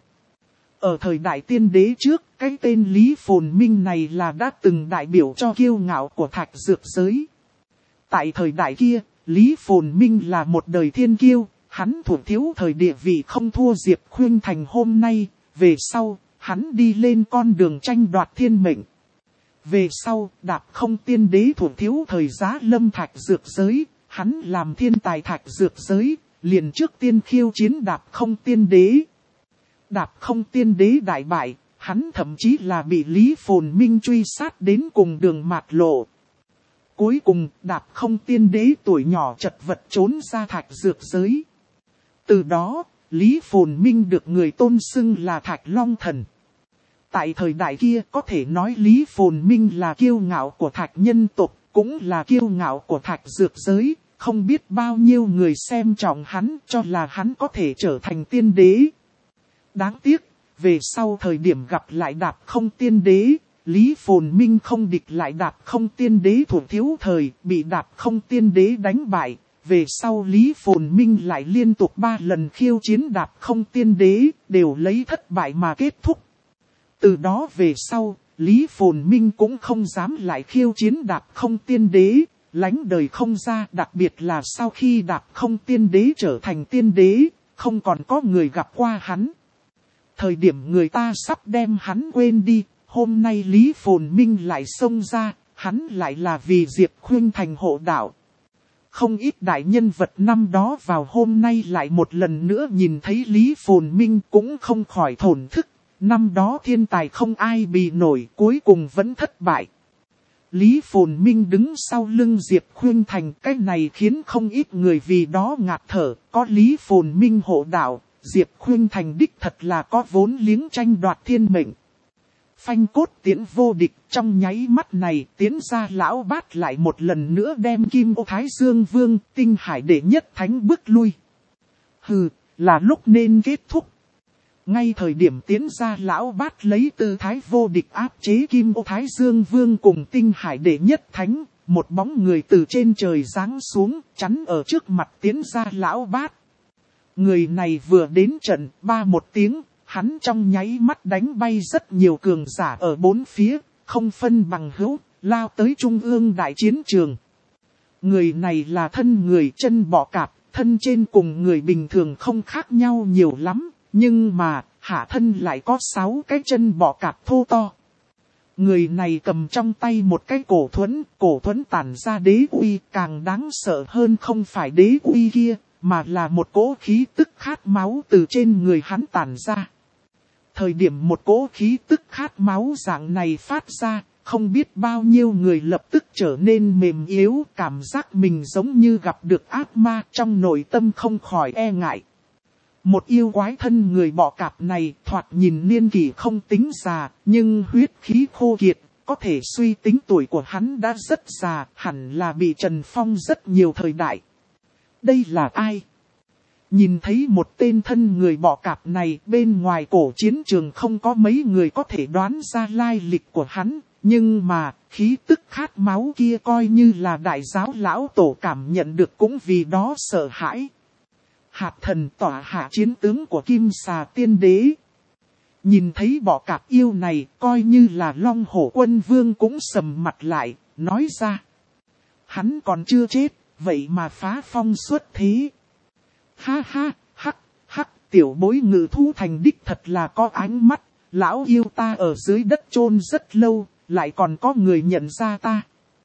Ở thời đại tiên đế trước, cái tên Lý Phồn Minh này là đã từng đại biểu cho kiêu ngạo của thạch dược giới. Tại thời đại kia, Lý Phồn Minh là một đời thiên kiêu, hắn thủ thiếu thời địa vị không thua Diệp Khuynh Thành hôm nay, về sau, hắn đi lên con đường tranh đoạt thiên mệnh. Về sau, Đạp Không Tiên Đế thủ thiếu thời giá lâm thạch dược giới, hắn làm thiên tài thạch dược giới, liền trước tiên khiêu chiến Đạp Không Tiên Đế. Đạp Không Tiên Đế đại bại, hắn thậm chí là bị Lý Phồn Minh truy sát đến cùng đường mạt lộ. Cuối cùng, Đạp Không Tiên Đế tuổi nhỏ chật vật trốn ra thạch dược giới. Từ đó, Lý Phồn Minh được người tôn xưng là Thạch Long Thần. Tại thời đại kia có thể nói Lý Phồn Minh là kiêu ngạo của thạch nhân tộc, cũng là kiêu ngạo của thạch dược giới, không biết bao nhiêu người xem trọng hắn cho là hắn có thể trở thành tiên đế. Đáng tiếc, về sau thời điểm gặp lại Đạp Không tiên đế, Lý Phồn Minh không địch lại Đạp Không tiên đế thủ thiếu thời, bị Đạp Không tiên đế đánh bại. Về sau Lý Phồn Minh lại liên tục 3 lần khiêu chiến Đạp Không tiên đế, đều lấy thất bại mà kết thúc. Từ đó về sau, Lý Phồn Minh cũng không dám lại khiêu chiến Đạp Không tiên đế, lánh đời không ra, đặc biệt là sau khi Đạp Không tiên đế trở thành tiên đế, không còn có người gặp qua hắn. Thời điểm người ta sắp đem hắn quên đi, hôm nay Lý Phồn Minh lại xông ra, hắn lại là vì Diệp Khuynh Thành hộ đạo. Không ít đại nhân vật năm đó vào hôm nay lại một lần nữa nhìn thấy Lý Phồn Minh cũng không khỏi thổn thức. Năm đó thiên tài không ai bì nổi, cuối cùng vẫn thất bại. Lý Phồn Minh đứng sau lưng Diệp Khuynh Thành, cái này khiến không ít người vì đó ngạt thở. Có Lý Phồn Minh hộ đạo, Diệp Khuynh Thành đích thật là có vốn liếng tranh đoạt thiên mệnh. Phanh cốt tiễn vô địch, trong nháy mắt này Tiễn gia lão bát lại một lần nữa đem Kim Ô Thái Dương Vương, Tinh Hải đệ nhất thánh bước lui. Hừ, là lúc nên kết thúc. Ngay thời điểm Tiễn gia lão bát lấy tư thái vô địch áp chế Kim Ô Thái Dương Vương cùng Tinh Hải đệ nhất thánh, một bóng người từ trên trời giáng xuống, chắn ở trước mặt Tiễn gia lão bát. Người này vừa đến trận, một tiếng, hắn trong nháy mắt đánh bay rất nhiều cường giả ở bốn phía, không phân bằng hữu, lao tới trung ương đại chiến trường. Người này là thân người chân bọ cạp, thân trên cùng người bình thường không khác nhau nhiều lắm, nhưng mà hạ thân lại có 6 cái chân bọ cạp thô to. Người này cầm trong tay một cái cổ thuẫn tản ra đế uy, càng đáng sợ hơn không phải đế uy kia, mà là một cỗ khí tức khát máu từ trên người hắn tản ra. Thời điểm một cỗ khí tức khát máu dạng này phát ra, không biết bao nhiêu người lập tức trở nên mềm yếu, cảm giác mình giống như gặp được ác ma, trong nội tâm không khỏi e ngại. Một yêu quái thân người bọ cạp này thoạt nhìn niên kỷ không tính già, nhưng huyết khí khô kiệt, có thể suy tính tuổi của hắn đã rất già, hẳn là bị Trần Phong rất nhiều thời đại. Đây là ai? Nhìn thấy một tên thân người bọ cạp này, bên ngoài cổ chiến trường không có mấy người có thể đoán ra lai lịch của hắn, nhưng mà khí tức khát máu kia coi như là đại giáo lão tổ cảm nhận được cũng vì đó sợ hãi. Hạt thần tỏa hạ chiến tướng của Kim Xà Tiên Đế. Nhìn thấy bọ cạp yêu này, coi như là Long Hổ Quân Vương cũng sầm mặt lại, nói ra. Hắn còn chưa chết, vậy mà phá phong xuất thế. Ha ha, hắc, tiểu bối Ngự Thú Thành đích thật là có ánh mắt, lão yêu ta ở dưới đất chôn rất lâu, lại còn có người nhận ra ta.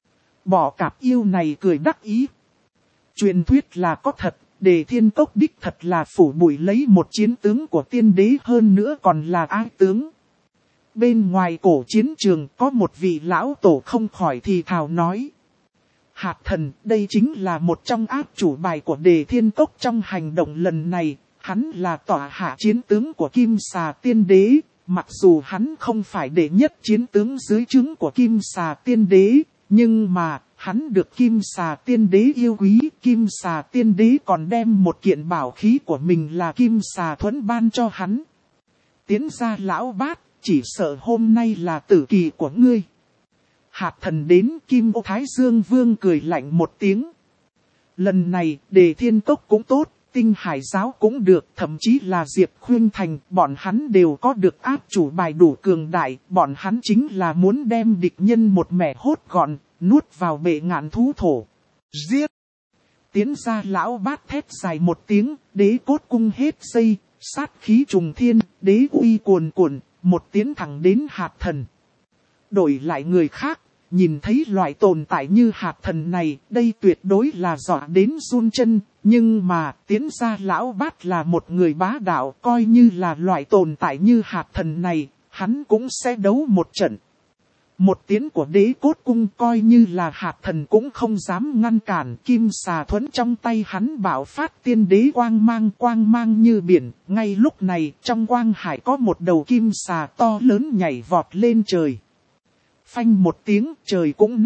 Bọ cạp yêu này cười đắc ý. Truyền thuyết là có thật, Đề Thiên Cốc đích thật là phủ bụi lấy một chiến tướng của tiên đế, hơn nữa còn là ái tướng. Bên ngoài cổ chiến trường có một vị lão tổ không khỏi thì thào nói. Hạt thần, đây chính là một trong áp chủ bài của Đề Thiên Cốc trong hành động lần này, hắn là tỏa hạ chiến tướng của Kim Xà Tiên Đế, mặc dù hắn không phải đệ nhất chiến tướng dưới trướng của Kim Xà Tiên Đế, nhưng mà hắn được Kim Xà Tiên Đế yêu quý. Kim Xà Tiên Đế còn đem một kiện bảo khí của mình là Kim Xà Thuẫn ban cho hắn. Tiến ra lão bát, chỉ sợ hôm nay là tử kỳ của ngươi. Hạt thần đến, Kim Ô Thái Dương Vương cười lạnh một tiếng. Lần này, Đề Thiên Cốc cũng tốt, Tinh Hải Giáo cũng được, thậm chí là Diệp Khuynh Thành, bọn hắn đều có được áp chủ bài đủ cường đại, bọn hắn chính là muốn đem địch nhân một mẻ hốt gọn, nuốt vào bệ ngạn thú thổ. Giết! Tiến ra lão bát thét dài một tiếng, đế cốt cung hết dây, sát khí trùng thiên, đế uy cuồn cuộn, một tiến thẳng đến hạt thần. Đổi lại người khác, nhìn thấy loại tồn tại như hạt thần này, đây tuyệt đối là dọa đến run chân, nhưng mà Tiến ra lão bát là một người bá đạo, coi như là loại tồn tại như hạt thần này, hắn cũng sẽ đấu một trận. Một tiến của đế cốt cung coi như là hạt thần cũng không dám ngăn cản. Kim Xà Thuẫn trong tay hắn bạo phát tiên đế quang mang như biển. Ngay lúc này trong quang hải có một đầu kim xà to lớn nhảy vọt lên trời. Phanh một tiếng, trời cũng nát,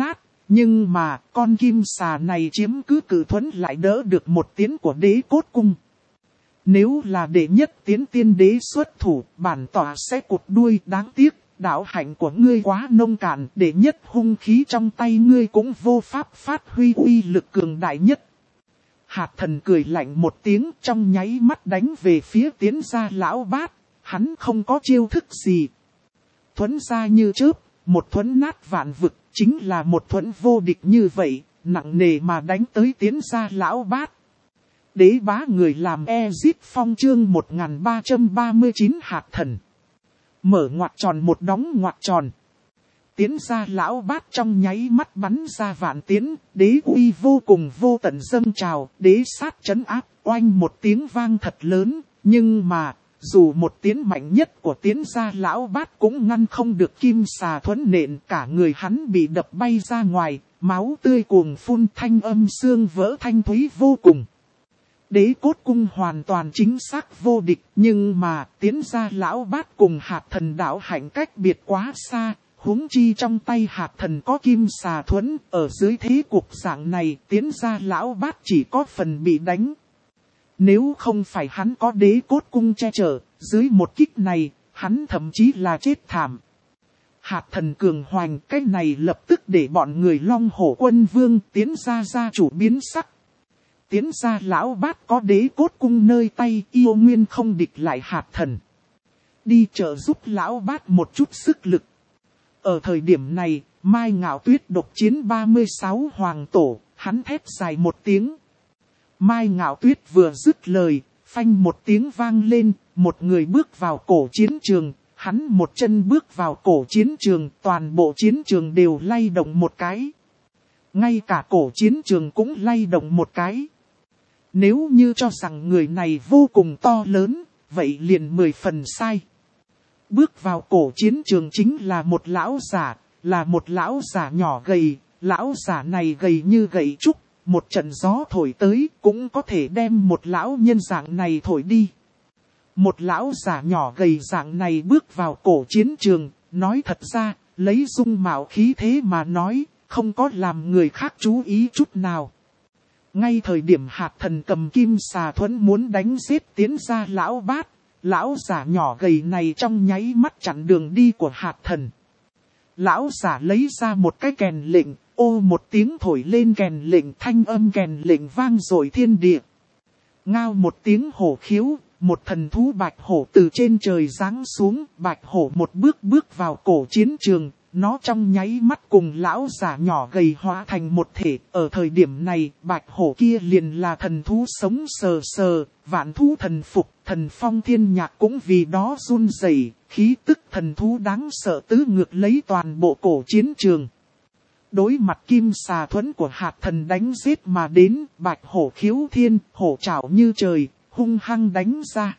Nhưng mà con kim xà này chiếm cứ cự thuẫn lại đỡ được một tiến của đế cốt cung. Nếu là đệ nhất tiến tiên đế xuất thủ, bản tỏa sẽ cụt đuôi. Đáng tiếc, đạo hạnh của ngươi quá nông cạn, đệ nhất hung khí trong tay ngươi cũng vô pháp phát huy uy lực cường đại nhất. Hạt thần cười lạnh một tiếng, trong nháy mắt đánh về phía Tiến gia lão bát. Hắn không có chiêu thức gì. Thuẫn ra như chớp, một thuẫn nát vạn vực, chính là một thuẫn vô địch như vậy, nặng nề mà đánh tới Tiến gia lão bát. Đế bá người làm Ezip Phong chương 1339 hạt thần. Mở ngoặc tròn một đóng ngoặc tròn. Tiến gia lão bát trong nháy mắt bắn ra vạn tiến, đế uy vô cùng vô tận dâng trào, đế sát trấn áp, oanh một tiếng vang thật lớn, nhưng mà, dù một tiến mạnh nhất của Tiến gia lão bát cũng ngăn không được kim xà thuẫn nện, cả người hắn bị đập bay ra ngoài, máu tươi cuồng phun, thanh âm xương vỡ thanh thúy vô cùng. Đế cốt cung hoàn toàn chính xác vô địch, nhưng mà Tiến gia lão bát cùng hạt thần đạo hạnh cách biệt quá xa, huống chi trong tay hạt thần có kim xà thuẫn, ở dưới thế cục dạng này Tiến gia lão bát chỉ có phần bị đánh. Nếu không phải hắn có đế cốt cung che chở, dưới một kích này, hắn thậm chí là chết thảm. Hạt thần cường hoành, cái này lập tức để bọn người Long Hổ Quân Vương Tiến gia gia chủ biến sắc. Tiến gia lão bát có đế cốt cung nơi tay, yêu nguyên không địch lại hạt thần. Đi trợ giúp lão bát một chút sức lực. Ở thời điểm này, Mai Ngạo Tuyết độc chiến 36 hoàng tổ, hắn thét dài một tiếng. Mai Ngạo Tuyết vừa dứt lời, phanh một tiếng vang lên, một người bước vào cổ chiến trường, hắn một chân bước vào cổ chiến trường, toàn bộ chiến trường đều lay động một cái. Ngay cả cổ chiến trường cũng lay động một cái. Nếu như cho rằng người này vô cùng to lớn, vậy liền 10 phần sai. Bước vào cổ chiến trường chính là một lão giả nhỏ gầy, lão giả này gầy như gậy trúc, một trận gió thổi tới cũng có thể đem một lão nhân dạng này thổi đi. Một lão giả nhỏ gầy dạng này bước vào cổ chiến trường, nói thật ra, lấy dung mạo khí thế mà nói, không có làm người khác chú ý chút nào. Ngay thời điểm hạt thần cầm kim xà thuẫn muốn đánh giết Tiến gia lão bát, lão giả nhỏ gầy này trong nháy mắt chặn đường đi của hạt thần. Lão giả lấy ra một cái kèn lệnh, ô một tiếng thổi lên kèn lệnh, thanh âm kèn lệnh vang dội thiên địa. Ngao một tiếng hổ khiếu, một thần thú bạch hổ từ trên trời giáng xuống, bạch hổ một bước vào cổ chiến trường. Nó trong nháy mắt cùng lão giả nhỏ gầy hóa thành một thể. Ở thời điểm này, bạch hổ kia liền là thần thú sống sờ sờ, vạn thú thần phục, thần phong thiên nhạc cũng vì đó run rẩy, khí tức thần thú đáng sợ tứ ngược lấy toàn bộ cổ chiến trường. Đối mặt kim xà thuẫn của hạt thần đánh giết mà đến, bạch hổ khiếu thiên, hổ trảo như trời, hung hăng đánh ra.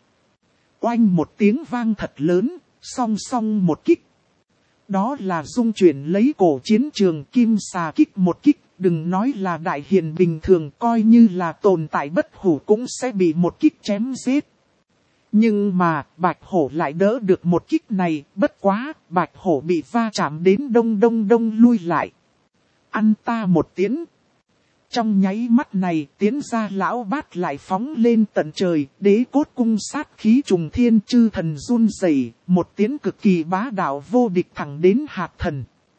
Oanh một tiếng vang thật lớn, song song một kích. Đó là dung chuyển lấy cổ chiến trường, kim xà kích một kích, đừng nói là đại hiền bình thường, coi như là tồn tại bất hủ cũng sẽ bị một kích chém giết. Nhưng mà, bạch hổ lại đỡ được một kích này, bất quá, bạch hổ bị va chạm đến đông lui lại. Ăn ta một tiếng. Trong nháy mắt này, Tiến gia lão bát lại phóng lên tận trời, đế cốt cung sát khí trùng thiên, chư thần run rẩy, một tiếng cực kỳ bá đạo vô địch thẳng đến hạt thần.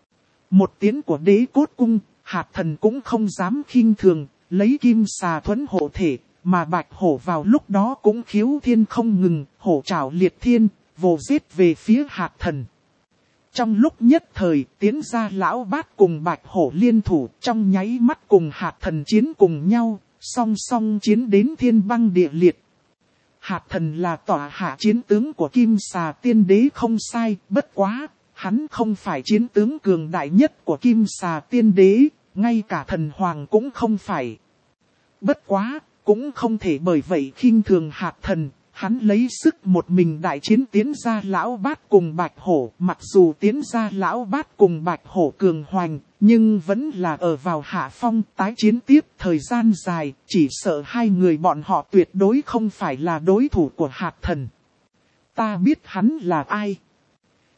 Một tiếng của đế cốt cung, hạt thần cũng không dám khinh thường, lấy kim xà thuẫn hộ thể, mà bạch hổ vào lúc đó cũng khiếu thiên không ngừng, hổ trảo liệt thiên, vồ giết về phía hạt thần. Trong lúc nhất thời, Tiến gia lão bát cùng bạch hổ liên thủ, trong nháy mắt cùng hạt thần chiến cùng nhau, song song chiến đến thiên băng địa liệt. Hạt thần là tọa hạ chiến tướng của kim xà tiên đế không sai, bất quá, hắn không phải chiến tướng cường đại nhất của kim xà tiên đế, ngay cả thần hoàng cũng không phải. Bất quá, cũng không thể bởi vậy khinh thường hạt thần. Hắn lấy sức một mình đại chiến Tiến gia lão bát cùng bạch hổ, mặc dù Tiến gia lão bát cùng bạch hổ cường hoành, nhưng vẫn là ở vào hạ phong, tái chiến tiếp thời gian dài, chỉ sợ hai người bọn họ tuyệt đối không phải là đối thủ của hạt thần. Ta biết hắn là ai.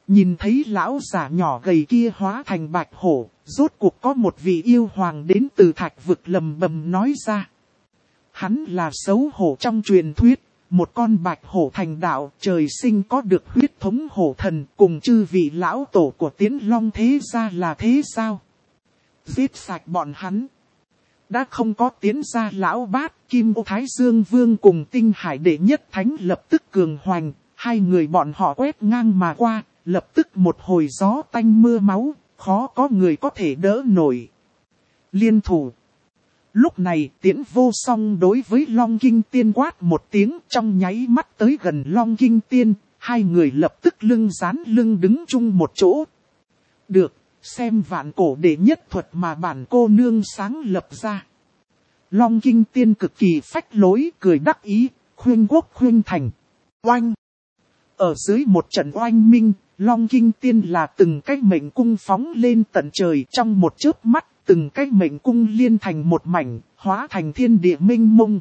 Nhìn thấy lão già nhỏ gầy kia hóa thành bạch hổ, rốt cuộc có một vị yêu hoàng đến từ thạch vực lầm bầm nói ra. Hắn là xấu hổ trong truyền thuyết, một con bạch hổ thành đạo, trời sinh có được huyết thống hổ thần, cùng chư vị lão tổ của Tiễn Long thế gia là thế sao? Giết sạch bọn hắn. Đã không có Tiến gia lão bát, Kim Ô Thái Dương Vương cùng Tinh Hải đệ nhất thánh lập tức cường hoành, hai người bọn họ quét ngang mà qua, lập tức một hồi gió tanh mưa máu, khó có người có thể đỡ nổi. Liên thủ. Lúc này Tiễn Vô Song đối với Long Kinh Tiên quát một tiếng, trong nháy mắt tới gần Long Kinh Tiên, hai người lập tức lưng dán lưng đứng chung một chỗ. Được, xem vạn cổ đệ nhất thuật mà bản cô nương sáng lập ra. Long Kinh Tiên cực kỳ phách lối, cười đắc ý, khuyên quốc khuyên thành. Oanh! Ở dưới một trận oanh minh, Long Kinh Tiên là từng cái mệnh cung phóng lên tận trời trong một chớp mắt. Từng cái mệnh cung liên thành một mảnh, hóa thành thiên địa minh mông.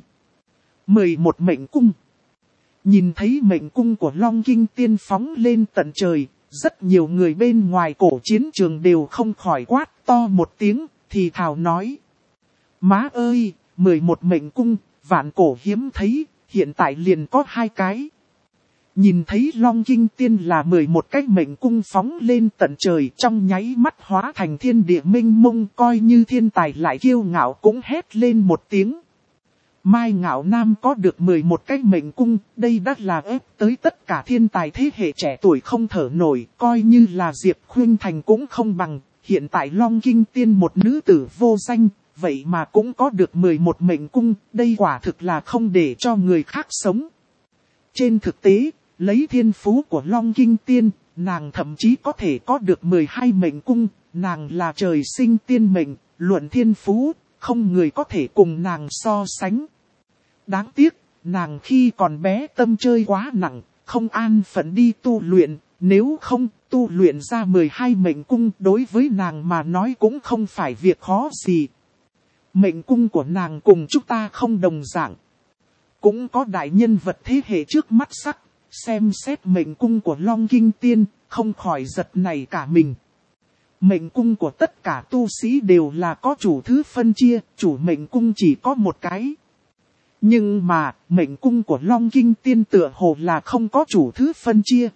11 mệnh cung. Nhìn thấy mệnh cung của Long Kinh Tiên phóng lên tận trời, rất nhiều người bên ngoài cổ chiến trường đều không khỏi quát to một tiếng, thì thào nói. Má ơi, 11 mệnh cung, vạn cổ hiếm thấy, hiện tại liền có 2 cái. Nhìn thấy Long Kinh Tiên là 11 cái mệnh cung phóng lên tận trời trong nháy mắt hóa thành thiên địa minh mông, coi như thiên tài lại kiêu ngạo cũng hét lên một tiếng. Mai Ngạo Nam có được 11 cái mệnh cung, đây đã là ép tới tất cả thiên tài thế hệ trẻ tuổi không thở nổi, coi như là Diệp Khuynh Thành cũng không bằng. Hiện tại Long Kinh Tiên một nữ tử vô danh, vậy mà cũng có được 11 mệnh cung, đây quả thực là không để cho người khác sống. Trên thực tế, lấy thiên phú của Long Kinh Tiên, nàng thậm chí có thể có được 12 mệnh cung, nàng là trời sinh tiên mệnh, luận thiên phú, không người có thể cùng nàng so sánh. Đáng tiếc, nàng khi còn bé tâm chơi quá nặng, không an phận đi tu luyện, nếu không tu luyện ra 12 mệnh cung đối với nàng mà nói cũng không phải việc khó gì. Mệnh cung của nàng cùng chúng ta không đồng dạng. Cũng có đại nhân vật thế hệ trước mắt sắc. Xem xét mệnh cung của Long Kinh Tiên, không khỏi giật nảy cả mình. Mệnh cung của tất cả tu sĩ đều là có chủ thứ phân chia, chủ mệnh cung chỉ có một cái. Nhưng mà, mệnh cung của Long Kinh Tiên tựa hồ là không có chủ thứ phân chia.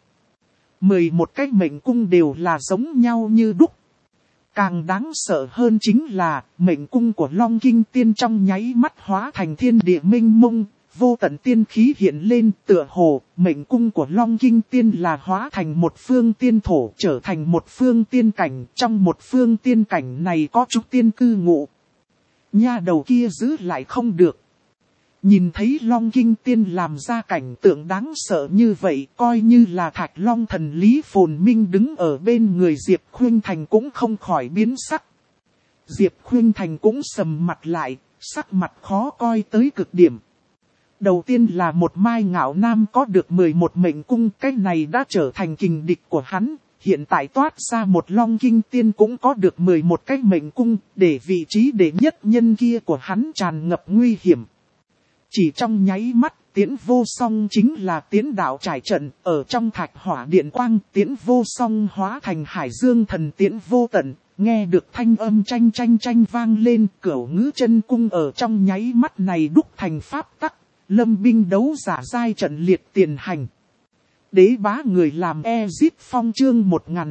11 cái mệnh cung đều là giống nhau như đúc. Càng đáng sợ hơn chính là, mệnh cung của Long Kinh Tiên trong nháy mắt hóa thành thiên địa minh mông. Vô tận tiên khí hiện lên, tựa hồ, mệnh cung của Long Kinh Tiên là hóa thành một phương tiên thổ, trở thành một phương tiên cảnh, trong một phương tiên cảnh này có chút tiên cư ngụ. Nha đầu kia giữ lại không được. Nhìn thấy Long Kinh Tiên làm ra cảnh tượng đáng sợ như vậy, coi như là Thạch Long thần Lý Phồn Minh đứng ở bên người Diệp Khuynh Thành cũng không khỏi biến sắc. Diệp Khuynh Thành cũng sầm mặt lại, sắc mặt khó coi tới cực điểm. Đầu tiên là một Mai Ngạo Nam có được 11 mệnh cung, cái này đã trở thành kình địch của hắn. Hiện tại toát ra một Long Kinh Tiên cũng có được 11 cái mệnh cung, để vị trí đệ nhất nhân kia của hắn tràn ngập nguy hiểm. Chỉ trong nháy mắt, Tiễn Vô Song chính là Tiễn đạo trải trận, ở trong Thạch Hỏa Điện Quang, Tiễn Vô Song hóa thành Hải Dương Thần Tiễn Vô Tận, nghe được thanh âm tranh vang lên, Cửu Ngữ Chân Cung ở trong nháy mắt này đúc thành pháp tắc. Lâm binh đấu giả giai trận liệt tiền hành. Đế bá người làm Ezip Phong chương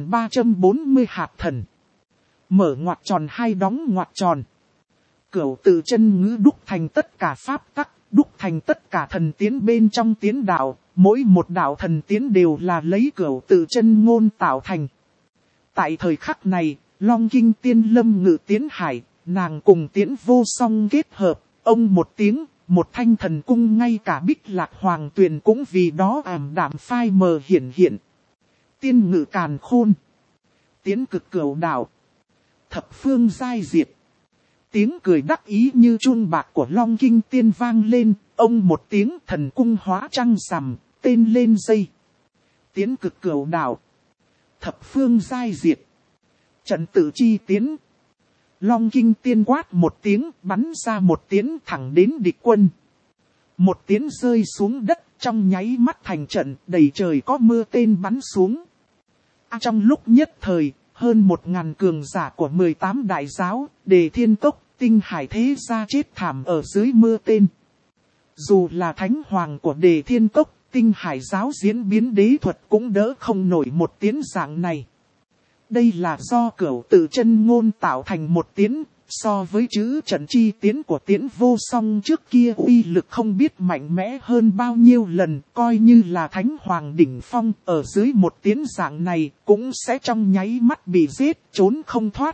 1340 hạt thần. Mở ngoặc tròn hai đóng ngoặc tròn. Cửu tự chân ngữ đúc thành tất cả pháp tắc, đúc thành tất cả thần tiến bên trong tiến đạo. Mỗi một đạo thần tiến đều là lấy cửu tự chân ngôn tạo thành. Tại thời khắc này, Long Kinh Tiên lâm ngự tiến hải, nàng cùng Tiễn Vô Song kết hợp, ông một tiếng. Một thanh thần cung ngay cả Bích Lạc Hoàng Tuyền cũng vì đó ảm đạm phai mờ hiện. Tiên ngự càn khôn. Tiến cực cửu đạo. Thập phương giai diệt. Tiếng cười đắc ý như chuông bạc của Long Kinh Tiên vang lên. Ông một tiếng thần cung hóa trăng rằm, tên lên dây. Tiến cực cửu đạo. Thập phương giai diệt. Trận tự chi tiến. Long Kinh Tiên quát một tiếng, bắn ra một tiến thẳng đến địch quân. Một tiến rơi xuống đất, trong nháy mắt thành trận, đầy trời có mưa tên bắn xuống. Trong lúc nhất thời, hơn 1000 cường giả của 18 đại giáo, Đề Thiên Cốc, Tinh Hải thế gia chết thảm ở dưới mưa tên. Dù là thánh hoàng của Đề Thiên Cốc, Tinh Hải giáo diễn biến đế thuật cũng đỡ không nổi một tiến dạng này. Đây là do Cửu Tự Chân Ngôn tạo thành một tiến, so với chữ trận chi tiến của Tiễn Vô Song trước kia uy lực không biết mạnh mẽ hơn bao nhiêu lần, coi như là thánh hoàng đỉnh phong ở dưới một tiến dạng này cũng sẽ trong nháy mắt bị giết, trốn không thoát.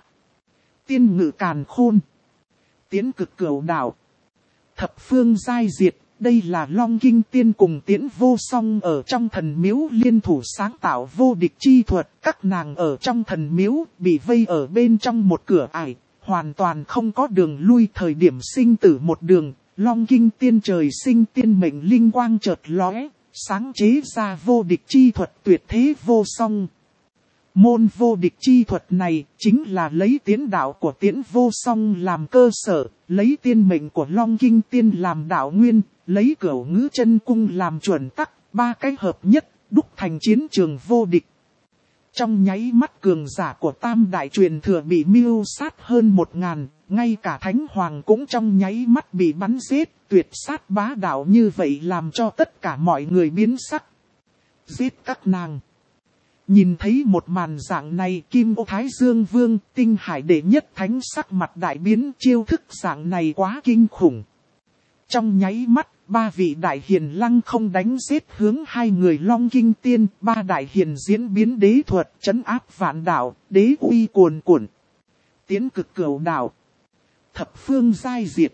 Tiên ngự càn khôn, Tiến cực cửu đạo, thập phương giai diệt. Đây là Long Kinh Tiên cùng Tiễn Vô Song ở trong thần miếu liên thủ sáng tạo vô địch chi thuật. Các nàng ở trong thần miếu bị vây ở bên trong một cửa ải, hoàn toàn không có đường lui. Thời điểm sinh tử một đường, Long Kinh Tiên trời sinh tiên mệnh linh quang chợt lóe, sáng chế ra vô địch chi thuật tuyệt thế vô song. Môn vô địch chi thuật này chính là lấy tiến đạo của Tiễn Vô Song làm cơ sở, lấy tiên mệnh của Long Kinh Tiên làm đạo nguyên, lấy Cửu Ngữ Chân Cung làm chuẩn tắc, ba cái hợp nhất, đúc thành chiến trường vô địch. Trong nháy mắt cường giả của Tam Đại truyền thừa bị mưu sát hơn 1000, ngay cả Thánh Hoàng cũng trong nháy mắt bị bắn giết, tuyệt sát bá đạo như vậy làm cho tất cả mọi người biến sắc. Giết các nàng. Nhìn thấy một màn dạng này, Kim Ô Thái Dương Vương, Tinh Hải đệ nhất thánh sắc mặt đại biến, chiêu thức dạng này quá kinh khủng. Trong nháy mắt, ba vị đại hiền lăng không đánh giết hướng hai người Long Kinh Tiên, ba đại hiền diễn biến đế thuật, trấn áp vạn đạo, đế uy cuồn cuộn. Tiến cực cửu đạo, thập phương giai diệt,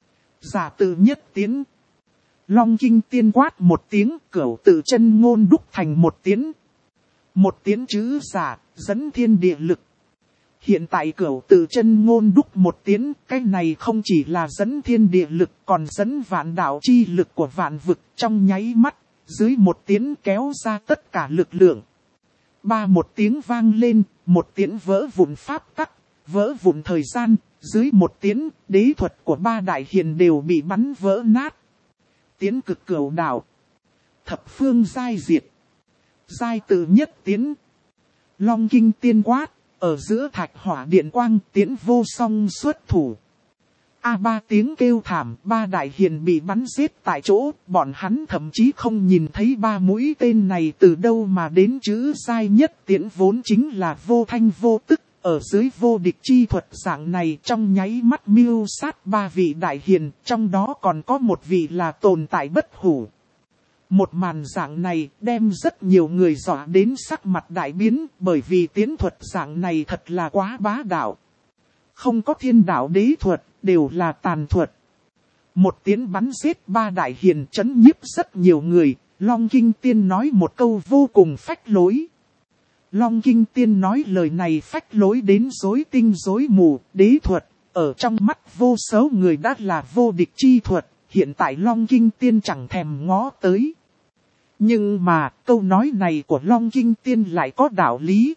giả tự nhất tiến. Long Kinh Tiên quát một tiếng, Cửu Tự Chân Ngôn đúc thành một tiến. Một tiến chữ giả, dẫn thiên địa lực. Hiện tại Cửu Tự Chân Ngôn đúc một tiến, cái này không chỉ là dẫn thiên địa lực, còn dẫn vạn đạo chi lực của vạn vực trong nháy mắt, dưới một tiến kéo ra tất cả lực lượng. Ba một tiếng vang lên, một tiến vỡ vụn pháp tắc, vỡ vụn thời gian, dưới một tiến, đế thuật của ba đại hiền đều bị bắn vỡ nát. Tiến cực cửu đạo, thập phương giai diệt, giai tự nhất tiến. Long Kinh Tiên quát, ở giữa thạch hỏa điện quang, Tiễn Vô Song xuất thủ. Ba tiếng kêu thảm, ba đại hiền bị bắn giết tại chỗ, bọn hắn thậm chí không nhìn thấy ba mũi tên này từ đâu mà đến. Chữ giai nhất tiễn vốn chính là vô thanh vô tức, ở dưới vô địch chi thuật dạng này trong nháy mắt mưu sát ba vị đại hiền, trong đó còn có một vị là tồn tại bất hủ. Một màn dạng này đem rất nhiều người dọa đến sắc mặt đại biến, bởi vì tiến thuật dạng này thật là quá bá đạo. Không có thiên đạo đế thuật, đều là tàn thuật. Một tiến bắn giết ba đại hiền chấn nhiếp rất nhiều người, Long Kinh Tiên nói một câu vô cùng phách lối. Long Kinh Tiên nói lời này phách lối đến rối tinh rối mù, đế thuật, ở trong mắt vô số người đã là vô địch chi thuật, hiện tại Long Kinh Tiên chẳng thèm ngó tới. Nhưng mà, câu nói này của Long Kinh Tiên lại có đạo lý.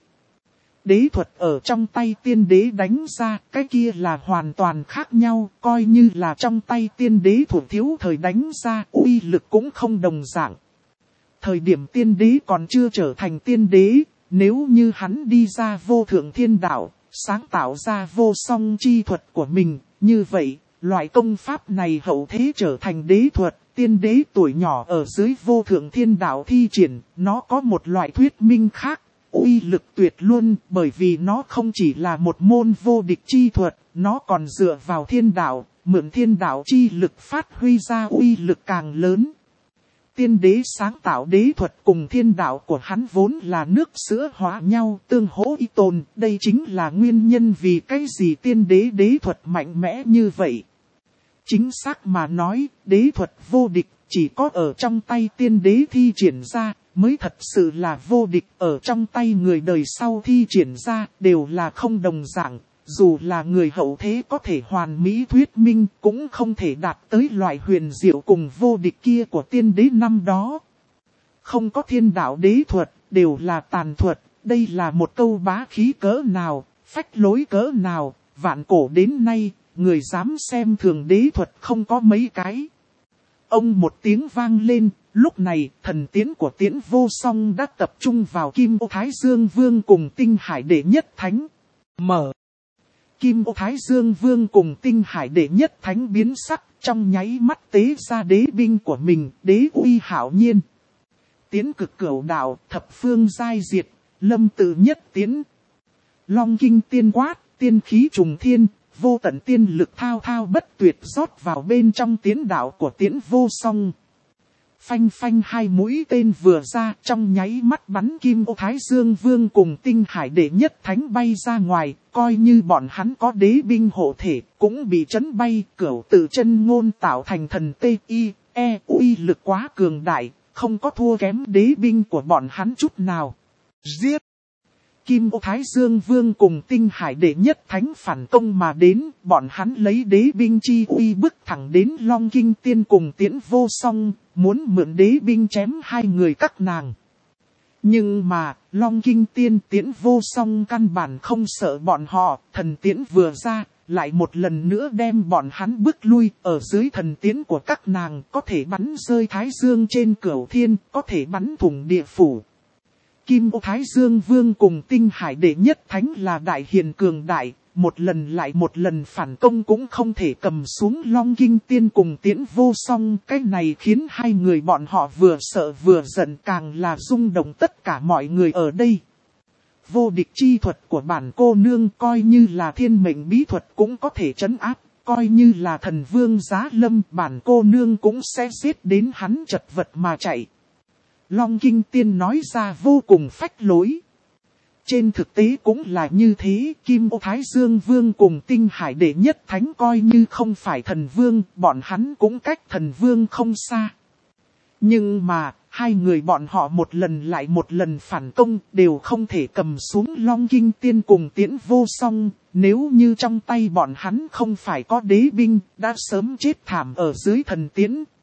Đế thuật ở trong tay tiên đế đánh ra, cái kia là hoàn toàn khác nhau, coi như là trong tay tiên đế thủ thiếu thời đánh ra, uy lực cũng không đồng dạng. Thời điểm tiên đế còn chưa trở thành tiên đế, nếu như hắn đi ra vô thượng thiên đạo, sáng tạo ra vô song chi thuật của mình, như vậy, loại công pháp này hậu thế trở thành đế thuật. Tiên đế tuổi nhỏ ở dưới vô thượng thiên đạo thi triển, nó có một loại thuyết minh khác, uy lực tuyệt luôn, bởi vì nó không chỉ là một môn vô địch chi thuật, nó còn dựa vào thiên đạo, mượn thiên đạo chi lực phát huy ra uy lực càng lớn. Tiên đế sáng tạo đế thuật cùng thiên đạo của hắn vốn là nước sữa hóa nhau, tương hỗ y tồn, đây chính là nguyên nhân vì cái gì tiên đế đế thuật mạnh mẽ như vậy. Chính xác mà nói, đế thuật vô địch, chỉ có ở trong tay tiên đế thi triển ra, mới thật sự là vô địch. Ở trong tay người đời sau thi triển ra, đều là không đồng dạng. Dù là người hậu thế có thể hoàn mỹ thuyết minh, cũng không thể đạt tới loại huyền diệu cùng vô địch kia của tiên đế năm đó. Không có thiên đạo đế thuật, đều là tàn thuật. Đây là một câu bá khí cỡ nào, phách lối cỡ nào, vạn cổ đến nay. Người dám xem thường đế thuật không có mấy cái. Ông một tiếng vang lên, Lúc này, thần tiễn của Tiễn Vô Song đã tập trung vào Kim Ô Thái Dương Vương cùng Tinh Hải Đệ Nhất Thánh. Mở. Kim Ô Thái Dương Vương cùng Tinh Hải Đệ Nhất Thánh biến sắc, trong nháy mắt tế ra đế binh của mình, đế uy hạo nhiên. Tiến cực cửu đạo, thập phương giai diệt, lâm tự nhất tiến. Long kinh tiên quát, tiên khí trùng thiên, vô tận tiên lực thao thao bất tuyệt rót vào bên trong tiến đạo của Tiễn Vô Song. Phanh phanh hai mũi tên vừa ra, trong nháy mắt bắn Kim Ô Thái Dương Vương cùng Tinh Hải Đệ Nhất Thánh bay ra ngoài, coi như bọn hắn có đế binh hộ thể, cũng bị chấn bay. Cửu tự chân ngôn tạo thành thần T.I.E. uy lực quá cường đại, không có thua kém đế binh của bọn hắn chút nào. Giết! Kim Ô Thái Dương Vương cùng Tinh Hải Đệ Nhất Thánh phản công mà đến, bọn hắn lấy đế binh chi uy bức thẳng đến Long Kinh Tiên cùng Tiễn Vô Song, muốn mượn đế binh chém hai người các nàng. Nhưng mà, Long Kinh Tiên Tiễn Vô Song căn bản không sợ bọn họ, thần tiễn vừa ra, lại một lần nữa đem bọn hắn bước lui, ở dưới thần tiễn của các nàng có thể bắn rơi Thái Dương trên Cửu Thiên, có thể bắn thủng địa phủ. Kim Ô Thái Dương Vương cùng Tinh Hải Đệ Nhất Thánh là đại hiền cường đại, một lần lại một lần phản công cũng không thể cầm xuống Long Kinh Tiên cùng Tiễn Vô Song. Cái này khiến hai người bọn họ vừa sợ vừa giận, càng là rung động tất cả mọi người ở đây. Vô địch chi thuật của bản cô nương coi như là thiên mệnh bí thuật cũng có thể trấn áp, coi như là thần vương giá lâm bản cô nương cũng sẽ giết đến hắn chật vật mà chạy. Long Kinh Tiên nói ra vô cùng phách lối. Trên thực tế cũng là như thế, Kim Ô Thái Dương Vương cùng Tinh Hải Đệ Nhất Thánh coi như không phải thần vương, bọn hắn cũng cách thần vương không xa. Nhưng mà, hai người bọn họ một lần lại một lần phản công, đều không thể cầm xuống Long Kinh Tiên cùng Tiễn Vô Song. Nếu như trong tay bọn hắn không phải có đế binh, đã sớm chết thảm ở dưới thần tiễn,